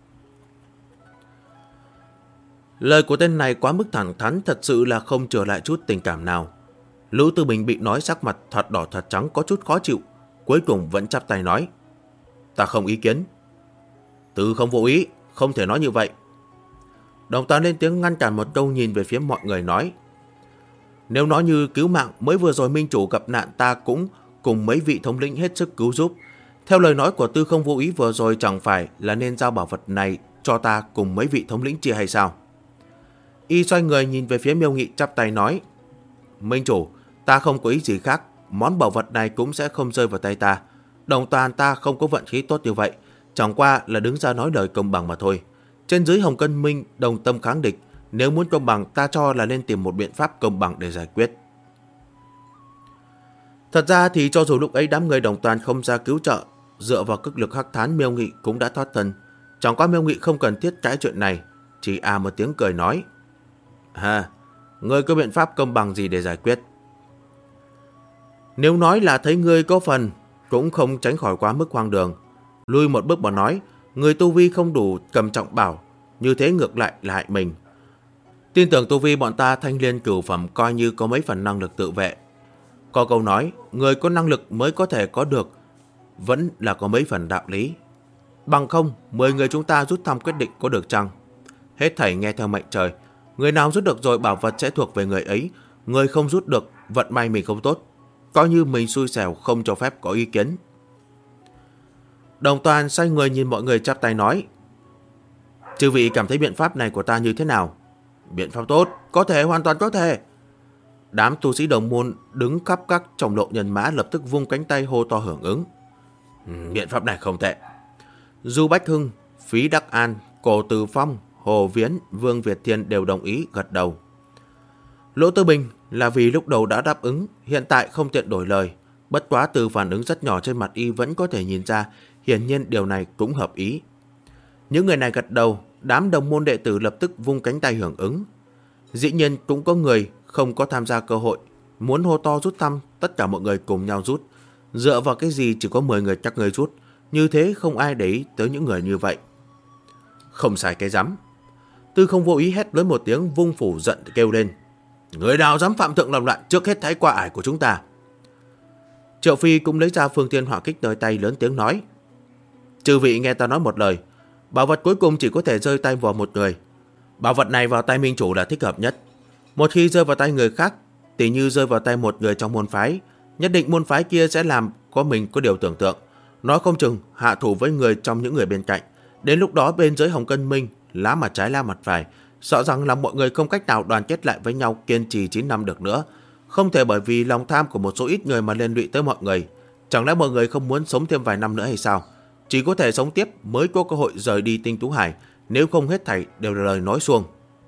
Lời của tên này quá mức thẳng thắn, thật sự là không trở lại chút tình cảm nào. Lỗ Tư Bình bị nói sắc mặt thật đỏ thật trắng, có chút khó chịu, cuối cùng vẫn chắp tay nói, ta không ý kiến. Tư Không Vô Ý, không thể nói như vậy. Đồng Toàn lên tiếng ngăn cản một câu, nhìn về phía mọi người nói, nếu nói như cứu mạng, mới vừa rồi minh chủ gặp nạn, ta cũng cùng mấy vị thống lĩnh hết sức cứu giúp. Theo lời nói của Tư Không Vô Ý vừa rồi, chẳng phải là nên giao bảo vật này cho ta cùng mấy vị thống lĩnh chia hay sao? Y xoay người nhìn về phía Miêu Nghị, chắp tay nói, minh chủ, ta không có ý gì khác, món bảo vật này cũng sẽ không rơi vào tay ta. Đồng Toàn ta không có vận khí tốt như vậy, chẳng qua là đứng ra nói lời công bằng mà thôi. Trên dưới Hồng Cân Minh đồng tâm kháng địch, nếu muốn công bằng ta cho là nên tìm một biện pháp công bằng để giải quyết. Thật ra thì cho dù lúc ấy đám người Đồng Toàn không ra cứu trợ, dựa vào cực lực hắc thán, Miêu Nghị cũng đã thoát thân. Chẳng qua Miêu Nghị không cần thiết cãi chuyện này, chỉ một tiếng cười nói, ngươi có biện pháp công bằng gì để giải quyết? Nếu nói là thấy ngươi có phần, cũng không tránh khỏi quá mức hoang đường. Lui một bước mà nói, người tu vi không đủ cầm trọng bảo, như thế ngược lại là hại mình. Tin tưởng tu vi bọn ta thanh liên cửu phẩm coi như có mấy phần năng lực tự vệ. Có câu nói, người có năng lực mới có thể có được, vẫn là có mấy phần đạo lý. Bằng không, 10 người chúng ta rút thăm quyết định có được chăng? Hết thảy nghe theo mệnh trời. Người nào rút được rồi bảo vật sẽ thuộc về người ấy. Người không rút được, vận may mình không tốt, coi như mình xui xẻo, không cho phép có ý kiến. Đồng Toàn xoay người nhìn mọi người chắp tay nói, chư vị cảm thấy biện pháp này của ta như thế nào? Biện pháp tốt, có thể, hoàn toàn có thể. Đám tu sĩ đồng môn đứng khắp các trọng lộ nhân mã lập tức vung cánh tay hô to hưởng ứng. Biện pháp này không tệ. Du Bách Hưng, Phí Đắc An, Cổ Từ Phong, Hồ Viễn, Vương Việt Thiên đều đồng ý gật đầu. Lỗ Tư Bình là vì lúc đầu đã đáp ứng, hiện tại không tiện đổi lời. Bất quá từ phản ứng rất nhỏ trên mặt y vẫn có thể nhìn ra, hiển nhiên điều này cũng hợp ý. Những người này gật đầu, đám đồng môn đệ tử lập tức vung cánh tay hưởng ứng. Dĩ nhiên cũng có người không có tham gia cơ hội. Muốn hô to rút thăm, tất cả mọi người cùng nhau rút. Dựa vào cái gì chỉ có 10 người các người rút. Như thế không ai để ý tới những người như vậy. Không sai cái rắm. Tư Không Vô Ý hét lớn một tiếng, vung phủ giận kêu lên. Người nào dám phạm thượng làm loạn trước hết thái qua ải của chúng ta. Triệu Phi cũng lấy ra phương thiên hỏa kích nơi tay, lớn tiếng nói. Chư vị nghe ta nói một lời. Bảo vật cuối cùng chỉ có thể rơi tay vào một người. Bảo vật này vào tay minh chủ là thích hợp nhất. Một khi rơi vào tay người khác, tỉ như rơi vào tay một người trong môn phái, nhất định môn phái kia sẽ làm mình có điều tưởng tượng. Nói không chừng hạ thủ với người trong những người bên cạnh. Đến lúc đó bên dưới Hồng Cân Minh, lá mặt trái la mặt phải, sợ rằng là mọi người không cách nào đoàn kết lại với nhau kiên trì 9 năm được nữa. Không thể bởi vì lòng tham của một số ít người mà liên lụy tới mọi người. Chẳng lẽ mọi người không muốn sống thêm vài năm nữa hay sao? Chỉ có thể sống tiếp mới có cơ hội rời đi Tinh Tú Hải, nếu không hết thảy đều là lời nói suông.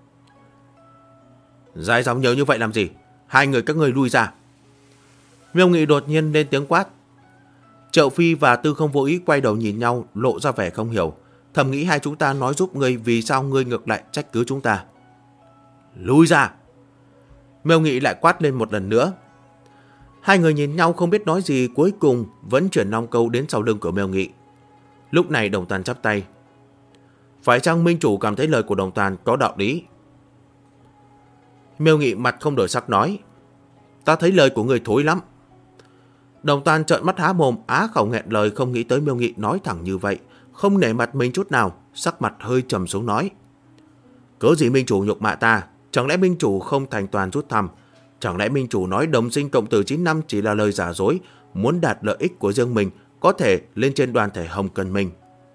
Dài dòng nhiều như vậy làm gì? Hai người các ngươi lui ra. Miêu Nghị đột nhiên lên tiếng quát. Triệu Phi và Tư Không Vô Ý quay đầu nhìn nhau, lộ ra vẻ không hiểu. Thầm nghĩ hai chúng ta nói giúp ngươi, vì sao ngươi ngược lại trách cứ chúng ta? Lui ra! Miêu Nghị lại quát lên một lần nữa. Hai người nhìn nhau không biết nói gì, cuối cùng vẫn chuyển long câu đến sau lưng của Miêu Nghị. Lúc này Đồng Toàn chắp tay. Phải chăng minh chủ cảm thấy lời của Đồng Toàn có đạo lý? Miêu Nghị mặt không đổi sắc nói. Ta thấy lời của người thối lắm. Đồng Toàn trợn mắt há mồm, á khẩu nghẹn lời, không nghĩ tới Miêu Nghị nói thẳng như vậy, không nể mặt mình chút nào, sắc mặt hơi trầm xuống nói. Cớ gì minh chủ nhục mạ ta? Chẳng lẽ minh chủ không thành toàn rút thăm? Chẳng lẽ minh chủ nói đồng sinh cộng tử 9 năm chỉ là lời giả dối, muốn đạt lợi ích của riêng mình, có thể lên trên đoàn thể Hồng Cân Minh?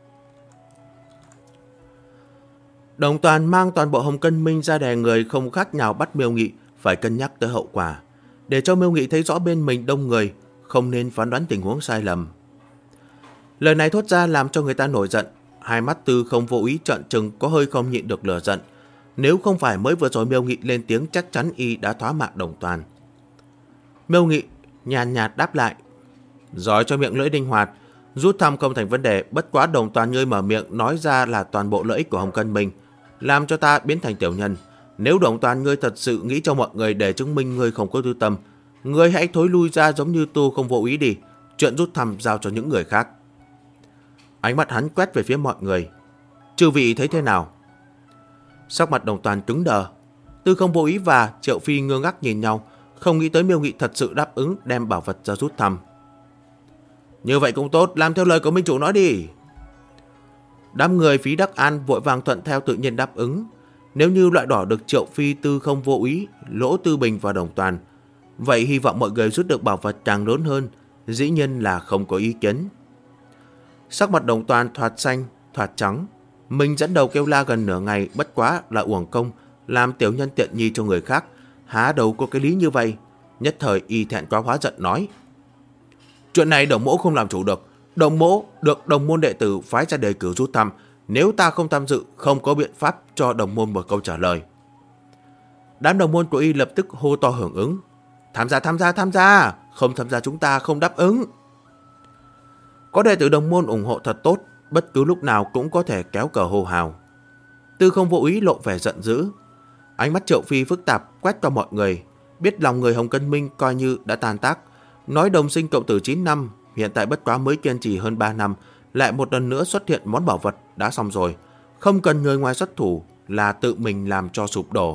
Đồng Toàn mang toàn bộ Hồng Cân Minh ra đè người, không khác nào bắt Miêu Nghị phải cân nhắc tới hậu quả, để cho Miêu Nghị thấy rõ bên mình đông người, không nên phán đoán tình huống sai lầm. Lời này thốt ra làm cho người ta nổi giận, hai mắt Tư Không Vô Ý trợn trừng, có hơi không nhịn được lửa giận. Nếu không phải mới vừa rồi Miêu Nghị lên tiếng, chắc chắn y đã thoá mạ Đồng Toàn. Miêu Nghị nhàn nhạt đáp lại. Giỏi cho miệng lưỡi linh hoạt, rút thăm không thành vấn đề, bất quá Đồng Toàn ngươi mở miệng nói ra là toàn bộ lợi ích của Hồng Cân Minh, làm cho ta biến thành tiểu nhân. Nếu Đồng Toàn ngươi thật sự nghĩ cho mọi người để chứng minh ngươi không có tư tâm, ngươi hãy thối lui ra giống như Tư Không Vô Ý đi, chuyện rút thăm giao cho những người khác. Ánh mắt hắn quét về phía mọi người. Chư vị thấy thế nào? Sắc mặt Đồng Toàn cứng đờ. Tư Không Vô Ý và Triệu Phi ngơ ngác nhìn nhau, không nghĩ tới Miêu Nghị thật sự đáp ứng đem bảo vật ra rút thăm. Như vậy cũng tốt, làm theo lời của minh chủ nói đi. Đám người Phí Đắc An vội vàng thuận theo, tự nhiên đáp ứng. Nếu như loại đỏ được Triệu Phi, Tư Không Vô Ý, Lỗ Tư Bình và Đồng Toàn, vậy hy vọng mọi người rút được bảo vật càng lớn hơn, dĩ nhiên là không có ý kiến. Sắc mặt Đồng Toàn thoạt xanh, thoạt trắng. Mình dẫn đầu kêu la gần nửa ngày, bất quá là uổng công, làm tiểu nhân tiện nhi cho người khác, há đâu có cái lý như vậy. Nhất thời y thẹn quá hóa giận nói. Chuyện này Đồng mỗ không làm chủ được. Đồng mỗ được đồng môn đệ tử phái ra đề cử rút thăm, nếu ta không tham dự, không có biện pháp cho đồng môn một câu trả lời. Đám đồng môn của y lập tức hô to hưởng ứng. Tham gia, tham gia, tham gia, không tham gia chúng ta không đáp ứng. Có đệ tử đồng môn ủng hộ thật tốt, bất cứ lúc nào cũng có thể kéo cờ hô hào. Tư Không Vô Ý lộ vẻ giận dữ. Ánh mắt Triệu Phi phức tạp quét qua mọi người, biết lòng người Hồng Cân Minh coi như đã tan tác. Nói đồng sinh cộng tử 9 năm, hiện tại bất quá mới kiên trì hơn 3 năm, lại một lần nữa xuất hiện món bảo vật đã xong rồi. Không cần người ngoài xuất thủ, là tự mình làm cho sụp đổ.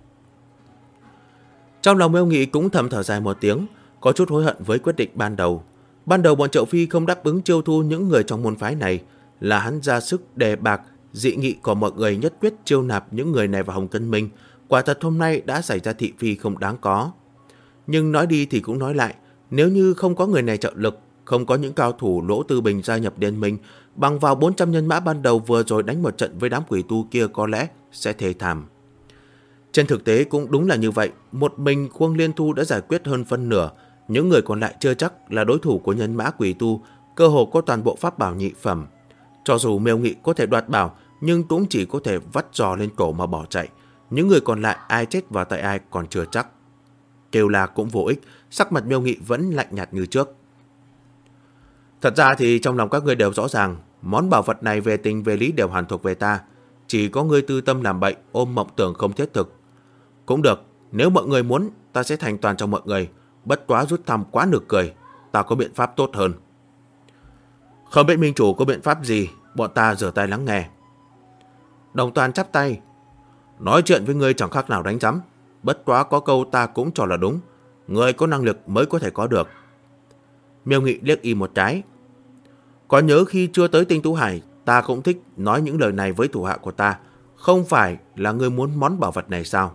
Trong lòng Miêu Nghị cũng thầm thở dài một tiếng, có chút hối hận với quyết định ban đầu. Ban đầu bọn Triệu Phi không đáp ứng chiêu thu những người trong môn phái này, là hắn ra sức đề bạc, dị nghị của mọi người nhất quyết chiêu nạp những người này vào Hồng Cân Minh. Quả thật hôm nay đã xảy ra thị phi không đáng có. Nhưng nói đi thì cũng nói lại, nếu như không có người này trợ lực, không có những cao thủ Lỗ Tư Bình gia nhập Liên Minh, bằng vào 400 nhân mã ban đầu vừa rồi đánh một trận với đám quỷ tu kia có lẽ sẽ thê thảm. Trên thực tế cũng đúng là như vậy, một mình Khuông Liên Thu đã giải quyết hơn phân nửa, những người còn lại chưa chắc là đối thủ của nhân mã quỷ tu, cơ hồ có toàn bộ pháp bảo nhị phẩm. Cho dù Miêu Nghị có thể đoạt bảo, nhưng cũng chỉ có thể vắt giò lên cổ mà bỏ chạy. Những người còn lại ai chết vào tay ai còn chưa chắc. Kêu là cũng vô ích, sắc mặt Miêu Nghị vẫn lạnh nhạt như trước. Thật ra thì trong lòng các ngươi đều rõ ràng, món bảo vật này về tình về lý đều hoàn thuộc về ta. Chỉ có ngươi tư tâm làm bậy, ôm mộng tưởng không thiết thực. Cũng được, Nếu mọi người muốn, ta sẽ thành toàn cho mọi người. Bất quá rút thăm quá nực cười. Ta có biện pháp tốt hơn. Không biết minh chủ có biện pháp gì, bọn ta rửa tay lắng nghe. Đồng Toàn chắp tay. Nói chuyện với ngươi chẳng khác nào đánh rắm. Bất quá có câu ta cũng cho là đúng. Người có năng lực mới có thể có được. Miêu Nghị liếc y một cái. Có nhớ khi chưa tới Tinh Tú Hải, ta cũng thích nói những lời này với thủ hạ của ta. Không phải là ngươi muốn món bảo vật này sao?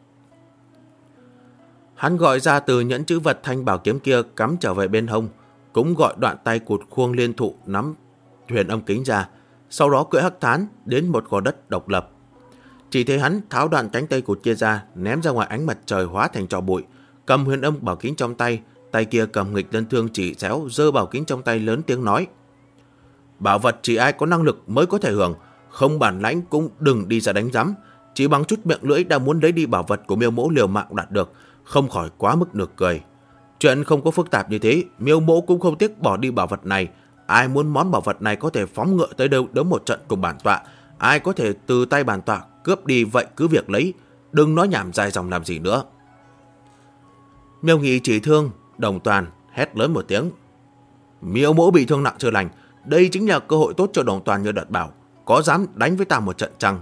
Hắn gọi ra từ nhẫn chữ vật thanh bảo kiếm kia cắm trở về bên hông, cũng gọi đoạn tay cụt khuông liên thụ nắm huyền âm kính ra, sau đó cưỡi hắc thán đến một gò đất độc lập. Chỉ thấy hắn tháo đoạn cánh tay cụt kia ra, ném ra ngoài ánh mặt trời hóa thành tro bụi, cầm huyền âm bảo kính trong tay, tay kia cầm nghịch đơn thương chỉ xéo, giơ bảo kính trong tay lớn tiếng nói: Bảo vật chỉ ai có năng lực mới có thể hưởng, không bản lãnh cũng đừng đi ra đánh rắm. Chỉ bằng chút miệng lưỡi đã muốn lấy đi bảo vật của Miêu Mỗ liều mạng đạt được, không khỏi quá mức nực cười. Chuyện không có phức tạp như thế, Miêu Mỗ cũng không tiếc bỏ đi bảo vật này. Ai muốn món bảo vật này có thể phóng ngựa tới đâu đấu một trận cùng bản tọa, ai có thể từ tay bản tọa cướp đi vậy cứ việc lấy, đừng nói nhảm dài dòng làm gì nữa. Miêu Nghị chỉ thương Đồng Toàn hét lớn một tiếng: Miêu Mỗ bị thương nặng chưa lành, đây chính là cơ hội tốt cho Đồng Toàn như đợt bảo, có dám đánh với ta một trận chăng?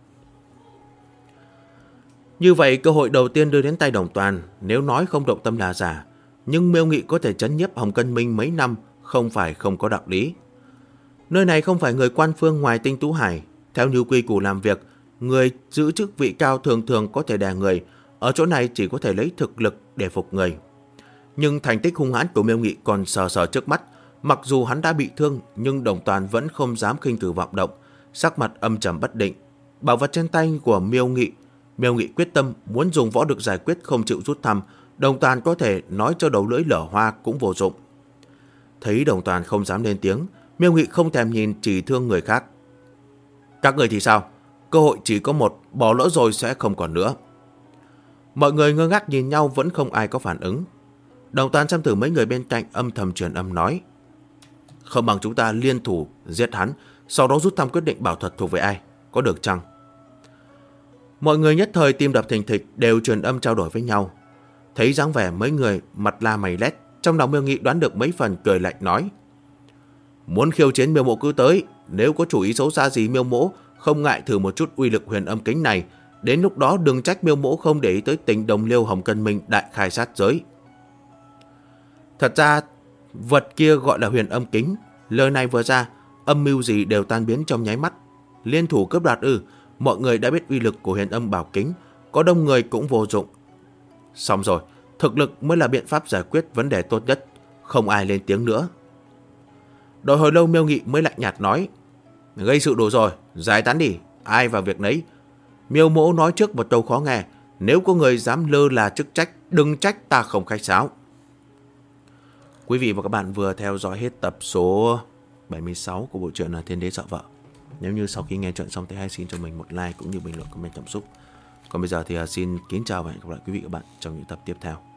Như vậy cơ hội đầu tiên đưa đến tay Đồng Toàn, nếu nói không động tâm là giả, nhưng Miêu Nghị có thể trấn nhiếp Hồng Cân Minh mấy năm không phải không có đạo lý. Nơi này không phải người quan phương ngoài Tinh Tú Hải, theo như quy củ làm việc, người giữ chức vị cao thường thường có thể đè người, ở chỗ này chỉ có thể lấy thực lực để phục người. Nhưng thành tích hung hãn của Miêu Nghị còn sờ sờ trước mắt, mặc dù hắn đã bị thương nhưng Đồng Toàn vẫn không dám khinh cử vọng động, sắc mặt âm trầm bất định. Bảo vật trên tay của Miêu Nghị quyết tâm muốn dùng võ được giải quyết, không chịu rút thăm. Đồng Toàn có thể nói cho đầu lưỡi lở hoa cũng vô dụng. Thấy Đồng Toàn không dám lên tiếng, Miêu Nghị không thèm nhìn chỉ thương người khác. Các người thì sao? Cơ hội chỉ có một, bỏ lỡ rồi sẽ không còn nữa. Mọi người ngơ ngác nhìn nhau, vẫn không ai có phản ứng. Đồng Toàn xem thử mấy người bên cạnh, âm thầm truyền âm nói: Không bằng chúng ta liên thủ giết hắn, sau đó rút thăm quyết định bảo thuật thuộc về ai, có được chăng? Mọi người nhất thời tim đập thình thịch, đều truyền âm trao đổi với nhau. Thấy dáng vẻ mấy người mặt la mày lét, trong lòng Miêu Nghị đoán được mấy phần, cười lạnh nói: Muốn khiêu chiến Miêu Mỗ cứ tới, nếu có chủ ý xấu xa gì Miêu Mỗ không ngại thử một chút uy lực huyền âm kính này, đến lúc đó đừng trách Miêu Mỗ không để ý tới tình đồng liêu Hồng Cân Minh đại khai sát giới. Thật ra vật kia gọi là huyền âm kính, lời này vừa ra, âm mưu gì đều tan biến trong nháy mắt. Liên thủ cướp đoạt ư? Mọi người đã biết uy lực của huyền âm bảo kính, có đông người cũng vô dụng. Xong rồi, thực lực mới là biện pháp giải quyết vấn đề tốt nhất. Không ai lên tiếng nữa. Đợi hồi lâu Miêu Nghị mới lạnh nhạt nói: Gây sự đủ rồi, giải tán đi, ai vào việc nấy. Miêu Mỗ nói trước một câu khó nghe, nếu có người dám lơ là chức trách, đừng trách ta không khách sáo. Quý vị và các bạn vừa theo dõi hết tập số 76 của bộ truyện là Thiên Đế Sợ Vợ. Nếu như sau khi nghe chuyện xong thì hãy xin cho mình một like cũng như bình luận comment cảm xúc. Còn bây giờ thì xin kính chào và hẹn gặp lại quý vị và các bạn trong những tập tiếp theo.